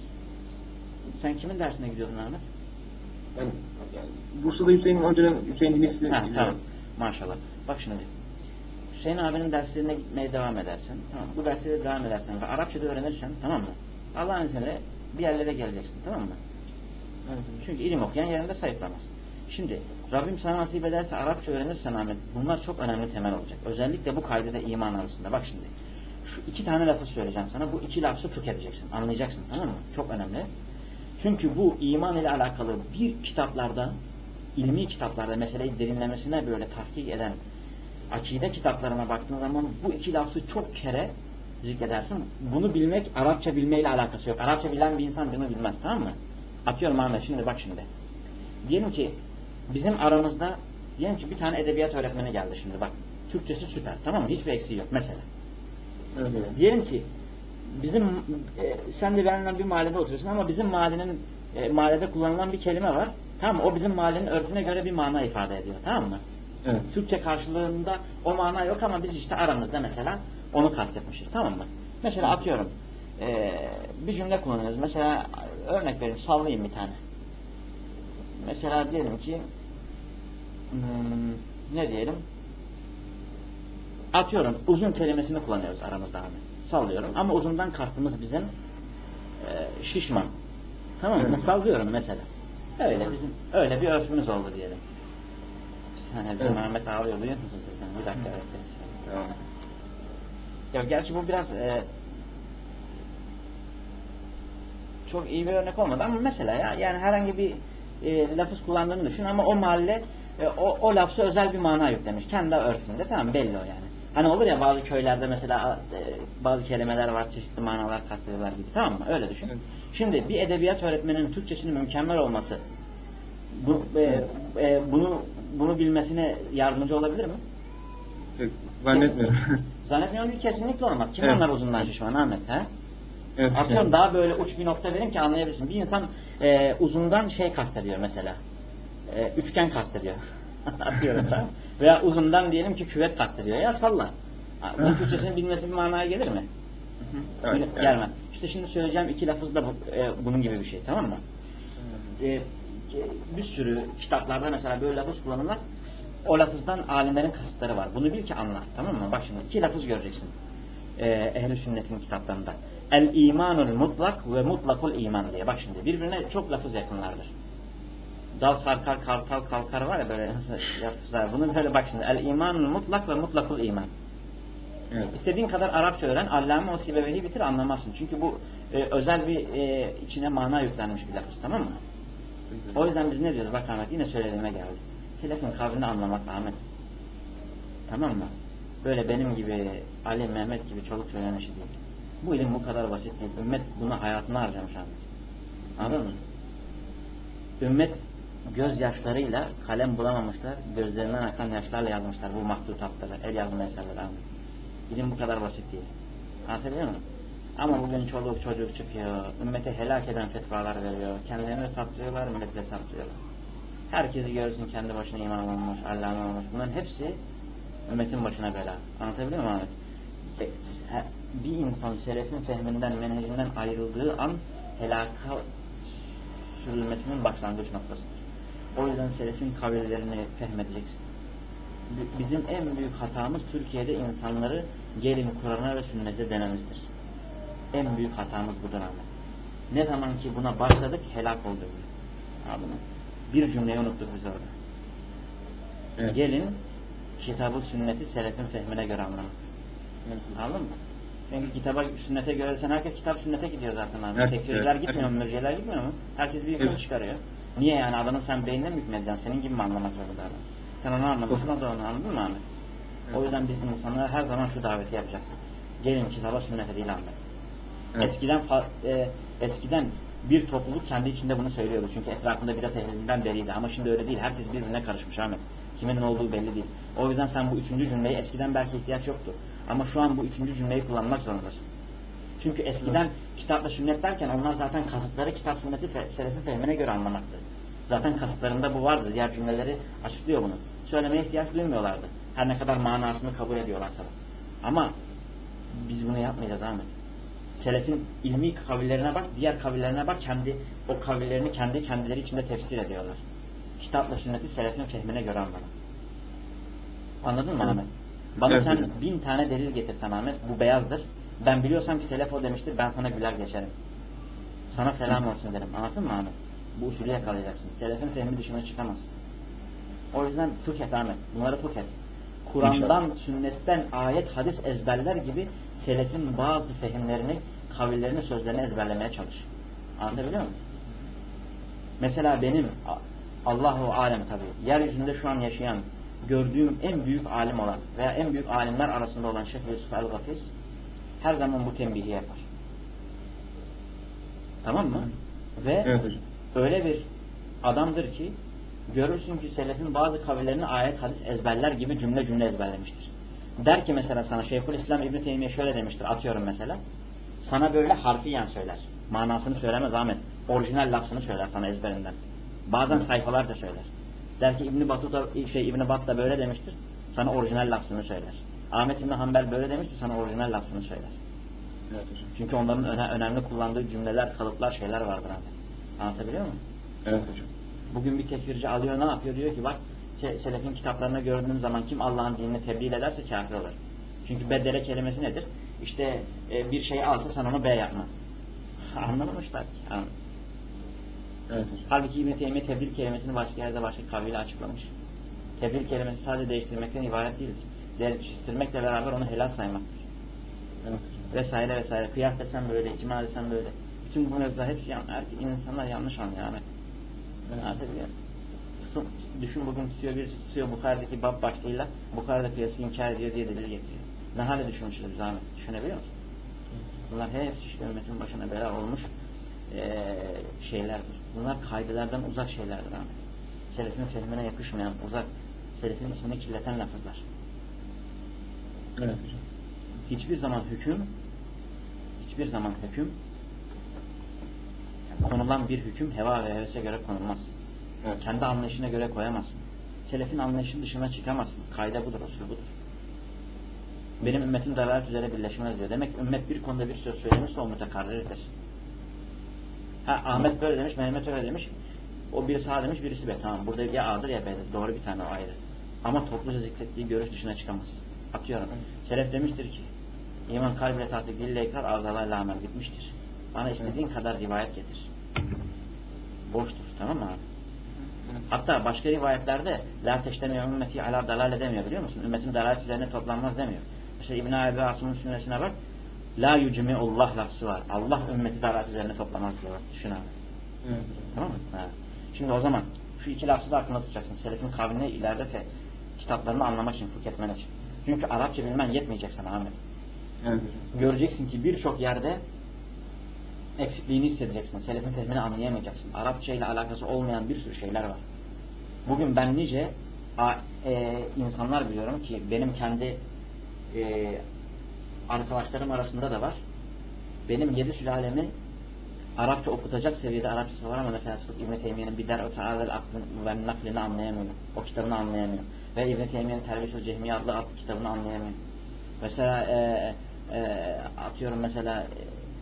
Sen kimin dersine gidiyordun Ahmet? Ben yani, Bursa'da Hüseyin Hoca'nın Hüseyin Dinlisi'ni ha, tamam. Maşallah. Bak şimdi. Hüseyin abinin derslerine gitmeye devam edersen, tamam, bu derslere devam edersen ve Arapçada öğrenirsen, tamam mı? Allah'ın izniyle bir yerlere geleceksin, tamam mı? Evet. Çünkü ilim okuyan yerinde sayıklamaz. Şimdi Rabbim sana nasip ederse Arapça öğrenirsen Ahmet, bunlar çok önemli temel olacak. Özellikle bu kaydede iman arasında. Bak şimdi, şu iki tane lafı söyleyeceğim sana. Bu iki lafı tüketeceksin, anlayacaksın, tamam mı? Çok önemli. Çünkü bu iman ile alakalı bir kitaplarda, ilmi kitaplarda meseleyi derinlemesine böyle tahkik eden akide kitaplarına baktığın zaman bu iki lafı çok kere zikredersin. Bunu bilmek Arapça bilmeyle alakası yok. Arapça bilen bir insan bunu bilmez, tamam mı? Atıyorum Ahmet, şimdi bak şimdi. Diyelim ki bizim aramızda, diyelim ki bir tane edebiyat öğretmeni geldi şimdi bak. Türkçesi süper, tamam mı? Hiçbir eksiği yok mesela. Evet. Diyelim ki bizim e, sen de benimle bir mahallede oturuyorsun ama bizim mahallenin e, mahallede kullanılan bir kelime var. Tamam mı? O bizim mahallenin örfüne göre bir mana ifade ediyor, tamam mı? Evet. Türkçe karşılığında o mana yok ama biz işte aramızda mesela onu kastetmişiz, tamam mı? Mesela evet. atıyorum e, bir cümle kullanıyoruz. Mesela örnek vereyim, sallayayım bir tane. Mesela diyelim ki hmm, ne diyelim? Atıyorum uzun kelimesini kullanıyoruz aramızda Ahmet. Sallıyorum ama uzundan kastımız bizim e, şişman. Tamam mı? Evet. Sallıyorum mesela. Öyle bizim öyle bir örfümüz oldu diyelim. Sen bizim evet. Ahmet ağlıyor, duyuyor musun sen? Bir dakika öğretmeniz. Evet. Ya gerçi bu biraz e, çok iyi bir örnek olmadı ama mesela ya yani herhangi bir e, lafız kullandığını düşün ama o mahalle e, o, o lafza özel bir mana yüklemiş. Kendi örfünde, tamam, belli o yani. Hani olur ya bazı köylerde mesela e, bazı kelimeler var, çeşitli manalar kastediyorlar gibi, tamam mı? Öyle düşün. Evet. Şimdi bir edebiyat öğretmeninin Türkçesinin mükemmel olması bu, e, e, bunu bunu bilmesine yardımcı olabilir mi? Evet, zannetmiyorum. Zannetmiyorum ki kesinlikle olmaz. Kim evet. anlar uzundan şişman Ahmet? He? Evet, Atıyorum evet. daha böyle uç bir nokta vereyim ki anlayabilirsin. Bir insan e, uzundan şey kastediyor mesela. E, üçgen kastediyor. Atıyorum da. Veya uzundan diyelim ki küvet kastediyor. Ya salla. Bunun Türkçesini bilmesi bir manaya gelir mi? Evet, gelmez. Evet. İşte şimdi söyleyeceğim iki lafız da bu, e, bunun gibi bir şey, tamam mı? E, bir sürü kitaplarda mesela böyle lafız kullanırlar. O lafızdan alimlerin kasıtları var. Bunu bil ki anla. Tamam mı? Bak şimdi iki lafız göreceksin. e, ehl-i sünnetin kitaplarında. El imanul mutlak ve mutlakul iman diye. Bak şimdi birbirine çok lafız yakınlardır. Dal sarkar, kartal kalkar var ya böyle yapmışlar. Bunu böyle bak şimdi. El imanul mutlak ve mutlakul iman. Evet. İstediğin kadar Arapça öğren. Allame o Sibeve'yi bitir anlamazsın. Çünkü bu e, özel bir e, içine mana yüklenmiş bir lafız, tamam mı? O yüzden biz ne diyoruz? Bak Ahmet yine söylediğime geldi. Selefin kavrini anlamak Ahmet. Tamam mı? Böyle benim gibi Ali, Mehmet gibi çoluk çocuğun işi değil. Bu ilim bu kadar basit değil. Ümmet buna hayatını harcamış Ahmet. Anladın mı? Ümmet gözyaşlarıyla kalem bulamamışlar. Gözlerinden akan yaşlarla yazmışlar bu mahtutatları, el yazma eserleri Ahmet. İlim bu kadar basit değil. Anlatabiliyor muyum? Ama bugün çoluk çocuk çıkıyor, ümmete helak eden fetvalar veriyor, kendilerini saplıyorlar, milletle saplıyorlar. Herkesi görsün kendi başına imam olmuş, allame olmuş. Bunların hepsi ümmetin başına bela. Anlatabiliyor muyum Ahmet? E, bir insan selefin fehminden, menhecinden ayrıldığı an helaka sürülmesinin başlangıç noktasıdır. O yüzden selefin kavillerini fehmedeceksin. Bizim en büyük hatamız Türkiye'de insanları gelin Kur'an'a ve sünnete denemizdir. En büyük hatamız budur Ahmet. Ne zaman ki buna başladık helak olduk. Anladın? Bir cümleyi unuttuk biz orada. Evet. Gelin kitabı sünneti selefin fehmine göre anlamak. Evet. Anladın mı? Çünkü kitaba sünnete göre sen herkes kitap sünnete gidiyor zaten abi. Evet, tekfirciler evet, gitmiyor mu? Mürciyeler gitmiyor mu? Herkes bir hüküm evet. çıkarıyor. Niye yani adamın sen beynine mi hükmedeceksin? Senin gibi mi anlamak zorunda adam? Sen onu anlamışsın, o da onu anladın mı Ahmet? Evet. O yüzden biz insanlara her zaman şu daveti yapacağız. Gelin kitaba sünnete değil Ahmet. Evet. Eskiden e, eskiden bir topluluk kendi içinde bunu söylüyordu. Çünkü etrafında bidat ehlinden beriydi. Ama şimdi öyle değil. Herkes birbirine karışmış Ahmet. Kimin ne olduğu belli değil. O yüzden sen bu üçüncü cümleyi eskiden belki ihtiyaç yoktu. Ama şu an bu üçüncü cümleyi kullanmak zorundasın. Çünkü eskiden evet. kitapla sünnet derken onlar zaten kasıtları kitap sünneti fe, selefin fehmine göre anlamaktı. Zaten kasıtlarında bu vardı. Diğer cümleleri açıklıyor bunu. Söylemeye ihtiyaç duymuyorlardı. Her ne kadar manasını kabul ediyorlarsa. Ama biz bunu yapmayacağız Ahmet. Selefin ilmi kavillerine bak, diğer kavillerine bak, kendi o kavillerini kendi kendileri içinde tefsir ediyorlar. Kitapla sünneti selefin fehmine göre anlamak. Anladın mı Ahmet? Bana evet, sen hocam. bin tane delil getirsen Ahmet, bu beyazdır. Ben biliyorsam ki selef o demiştir, ben sana güler geçerim. Sana selam olsun derim. Anladın mı Ahmet? Bu usulü yakalayacaksın. Selefin fehmi dışına çıkamazsın. O yüzden fıkh Ahmet. Bunları fıkh et. Kur'an'dan, sünnetten ayet, hadis ezberler gibi selefin bazı fehimlerini, kavillerini, sözlerini ezberlemeye çalış. Anlatabiliyor muyum? Mesela benim Allahu alem tabii. Yeryüzünde şu an yaşayan, gördüğüm en büyük alim olan veya en büyük alimler arasında olan Şeyh Yusuf el-Gafiz her zaman bu tembihi yapar. Tamam mı? Ve evet. öyle bir adamdır ki görürsün ki selefin bazı kavillerini ayet, hadis ezberler gibi cümle cümle ezberlemiştir. Der ki mesela sana Şeyhülislam İbn Teymiye şöyle demiştir. Atıyorum mesela. Sana böyle harfiyen söyler. Manasını söylemez Ahmet. Orijinal lafzını söyler sana ezberinden. Bazen sayfalarca söyler. Der ki İbn Battuta şey İbn Bat da böyle demiştir. Sana orijinal lafzını söyler. Ahmet İbn Hanbel böyle demiştir. Sana orijinal lafzını söyler. Evet, çünkü onların öne, önemli kullandığı cümleler, kalıplar, şeyler vardır Ahmet. Anlatabiliyor muyum? Evet hocam. Bugün bir tekfirci alıyor ne yapıyor? Diyor ki bak selefin kitaplarına gördüğüm zaman kim Allah'ın dinini tebliğ ederse kafir olur. Çünkü bedele kelimesi nedir? İşte e, bir şeyi alsa sen onu be yapma. Anlamamışlar ki. Anladım. Evet hocam. Halbuki İbn Teymiye tebdil kelimesini başka yerde başka kavliyle açıklamış. Tebdil kelimesi sadece değiştirmekten ibaret değildir. Değiştirmekle beraber onu helal saymaktır. Evet. Vesaire vesaire. Kıyas desen böyle, icma desen böyle. Bütün bu mevzular hepsi yan, insanlar yanlış anlıyor Ahmet. Evet. Düşün bugün tutuyor bir tutuyor Bukhari'deki bab başlığıyla Bukhari'de kıyası inkar ediyor diye delil getiriyor. Ne hale düşünmüşüz biz Ahmet? Düşünebiliyor musun? Bunlar hepsi işte ümmetin başına bela olmuş ee, şeylerdir. Bunlar kaydelerden uzak şeylerdir Ahmet. Selefin fehmine yakışmayan, uzak, selefin ismini kirleten lafızlar. Evet. Hiçbir zaman hüküm hiçbir zaman hüküm yani konulan bir hüküm heva ve hevese göre konulmaz. Evet. Kendi anlayışına göre koyamazsın. Selefin anlayışının dışına çıkamazsın. Kaide budur, usul budur. Benim ümmetim dalalet üzere birleşmez diyor. Demek ümmet bir konuda bir söz söylemişse o mütekarrirdir. Ha Ahmet böyle demiş, Mehmet öyle demiş. O birisi A demiş, birisi B. Tamam burada ya A'dır ya B'dir. Doğru bir tane o ayrı. Ama topluca zikrettiği görüş dışına çıkamaz. Atıyorum. Selef demiştir ki İman kalbiyle tasdik, dille ikrar, azalarla amel bitmiştir. Bana istediğin evet. kadar rivayet getir. Boştur. Tamam mı abi? Evet. Hatta başka rivayetlerde la teştemiyor ümmeti ala dalale demiyor, biliyor musun? Ümmetin dalalet üzerine toplanmaz demiyor. Mesela İbn-i Abi Asım'ın sünnesine bak. La yucmi'ullah lafzı var. Allah ümmeti dalalet üzerine toplamaz diyor. Düşün abi. Evet. Tamam mı? Ha. Şimdi o zaman şu iki lafzı da aklına tutacaksın. Selefin kavmine ileride fe, kitaplarını anlamak için, fıkh etmen için. Çünkü Arapça bilmen yetmeyecek sana Ahmet. Evet. Göreceksin ki birçok yerde eksikliğini hissedeceksin. Selefin fehmini anlayamayacaksın. Arapça ile alakası olmayan bir sürü şeyler var. Bugün ben nice a, e, insanlar biliyorum ki benim kendi e, arkadaşlarım arasında da var. Benim yedi sülalemi Arapça okutacak seviyede Arapçası var ama mesela İbn-i Teymiye'nin bir der-ı ta'adel aklını ve naklini anlayamıyor. O kitabını anlayamıyor. Ve İbn-i Teymiye'nin Terbiyet-ül Cehmiye adlı, adlı kitabını anlayamıyor. Mesela e, e, atıyorum mesela e,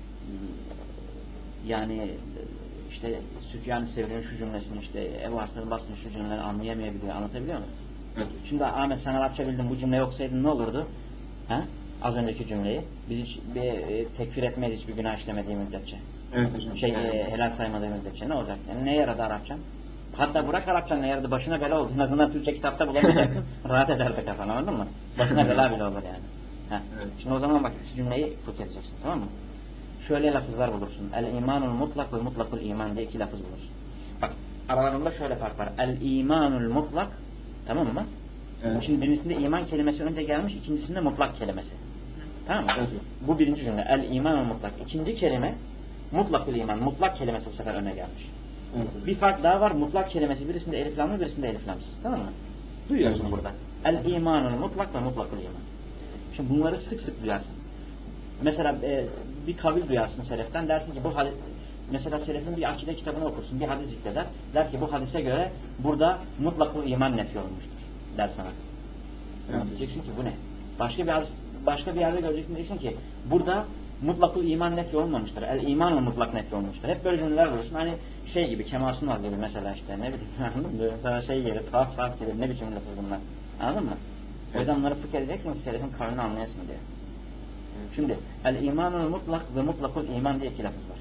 yani işte Süfyan-ı Sevri'nin şu cümlesini, işte Ebu Hasan'ın Basri'nin şu cümleleri anlayamayabiliyor. Anlatabiliyor muyum? Evet. Şimdi Ahmet sen Arapça bildin, bu cümle yoksaydın ne olurdu? Ha? Az önceki cümleyi. Biz hiç bir e, tekfir etmeyiz hiçbir günah işlemediği müddetçe. Evet hocam. Şey evet. E, helal saymadığı müddetçe ne olacak? Yani ne yaradı Arapçan? Hatta bırak Arapçan ne yaradı? Başına bela oldu. En azından Türkçe kitapta bulamayacaktın. Rahat ederdi kafan, anladın mı? Başına bela bile olur yani. Ha. Evet. Şimdi o zaman bak iki cümleyi fıkh edeceksin, tamam mı? Şöyle lafızlar bulursun. El imanul mutlak ve mutlakul iman diye iki lafız bulursun. Bak aralarında şöyle fark var. El imanul mutlak, tamam mı? Evet. Şimdi birincisinde iman kelimesi önce gelmiş, ikincisinde mutlak kelimesi. Tamam mı? Evet. Bu birinci cümle. El imanul mutlak. İkinci kelime mutlakul iman. Mutlak kelimesi bu sefer öne gelmiş. Evet. Bir fark daha var. Mutlak kelimesi birisinde eliflamlı, birisinde eliflamsız. Tamam mı? Duyuyorsun evet. burada. El imanul mutlak ve mutlakul iman. Şimdi bunları sık sık duyarsın. Mesela e, bir kavil duyarsın seleften, dersin ki bu hadis, mesela selefin bir akide kitabını okursun, bir hadis zikreder, der ki bu hadise göre burada mutlakul iman nefi olmuştur der sana. Evet. Diyeceksin ki bu ne? Başka bir hadis, başka bir yerde göreceksin, diyeceksin ki burada mutlakul iman nefi olmamıştır. El imanla mutlak nefi olmuştur. Hep böyle cümleler bulursun. Hani şey gibi, Kemal Sunal gibi mesela, işte ne bileyim anladın mı? Sana şey gelir, tuhaf tuhaf gelir, ne biçim lafız bunlar. Anladın mı? Evet. O yüzden bunları fıkh edeceksin ki selefin kavmini anlayasın diye. Şimdi el imanul mutlak ve mutlakul iman diye iki lafız var.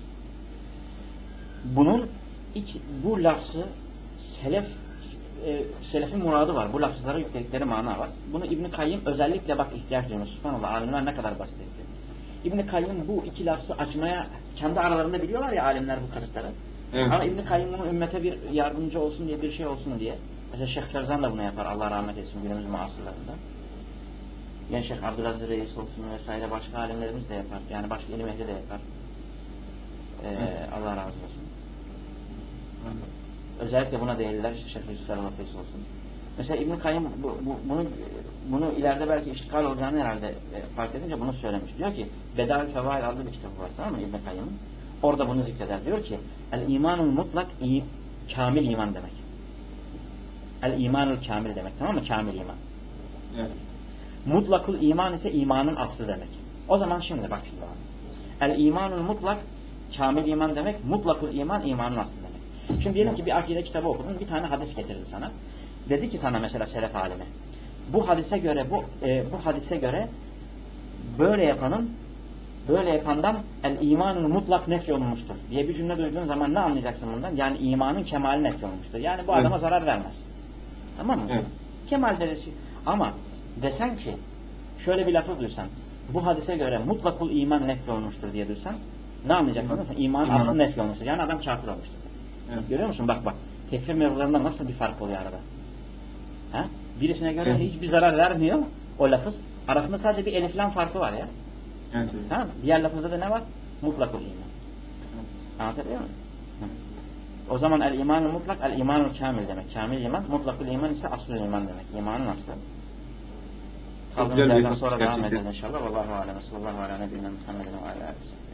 Bunun iç, bu lafzı selef e, selefin muradı var. Bu lafızlara yükledikleri mana var. Bunu İbn-i Kayyım özellikle bak ihtiyaç duymuş. Subhanallah, alimler ne kadar basit etti. İbn-i Kayyım bu iki lafzı açmaya kendi aralarında biliyorlar ya alimler bu kasıtları. Evet. Ama İbn-i Kayyım bunu ümmete bir yardımcı olsun diye, bir şey olsun diye. Mesela Şeyh Ferzan da bunu yapar. Allah rahmet etsin günümüz muasırlarında. Yani Şeyh Abdülaziz Reis olsun vesaire başka alimlerimiz de yapar. Yani başka ilim ehli de yapar. Ee, Allah razı olsun. Hı. Özellikle buna değerliler işte Şeyh Yusuf Reis olsun. Mesela İbn-i Kayyım bu, bu, bunu, bunu ileride belki iştikal olacağını herhalde e, fark edince bunu söylemiş. Diyor ki Bedal Fevail adlı bir kitabı var, tamam mı İbn-i Kayyım'ın? Orada bunu zikreder. Diyor ki El imanul mutlak i, kamil iman demek. El imanul kamil demek, tamam mı? Kamil iman. Evet. Mutlakul iman ise imanın aslı demek. O zaman şimdi bak şimdi. El imanul mutlak kamil iman demek. Mutlakul iman imanın aslı demek. Şimdi diyelim ki bir akide kitabı okudun. Bir tane hadis getirdi sana. Dedi ki sana mesela selef alimi. Bu hadise göre bu e, bu hadise göre böyle yapanın böyle yapandan el imanul mutlak nefy olmuştur diye bir cümle duyduğun zaman ne anlayacaksın bundan? Yani imanın kemali nefy olmuştur. Yani bu adama evet. zarar vermez. Tamam mı? Evet. Kemal deresi. Ama desen ki şöyle bir lafı duysan, bu hadise göre mutlakul iman nefy olmuştur diye duysan ne anlayacaksın? Evet. İman İman aslı nefy olmuştur. Yani adam kafir olmuştur. Evet. Görüyor musun? Bak bak. Tekfir mevzularında nasıl bir fark oluyor arada? Ha? Birisine göre evet. hiçbir zarar vermiyor o lafız. Arasında sadece bir eliflam farkı var ya. Evet. Tamam mı? Diğer lafızda da ne var? Mutlakul iman. Evet. Anlatabiliyor muyum? O zaman el imanul mutlak el imanul kamil demek. Kamil iman, mutlakul iman ise asıl iman demek. İmanın aslı. Kaldığımız yerden sonra devam edeceğiz inşallah. Vallahu alem. Sallallahu aleyhi ve sellem. Muhammedin ve aleyhi ve sellem.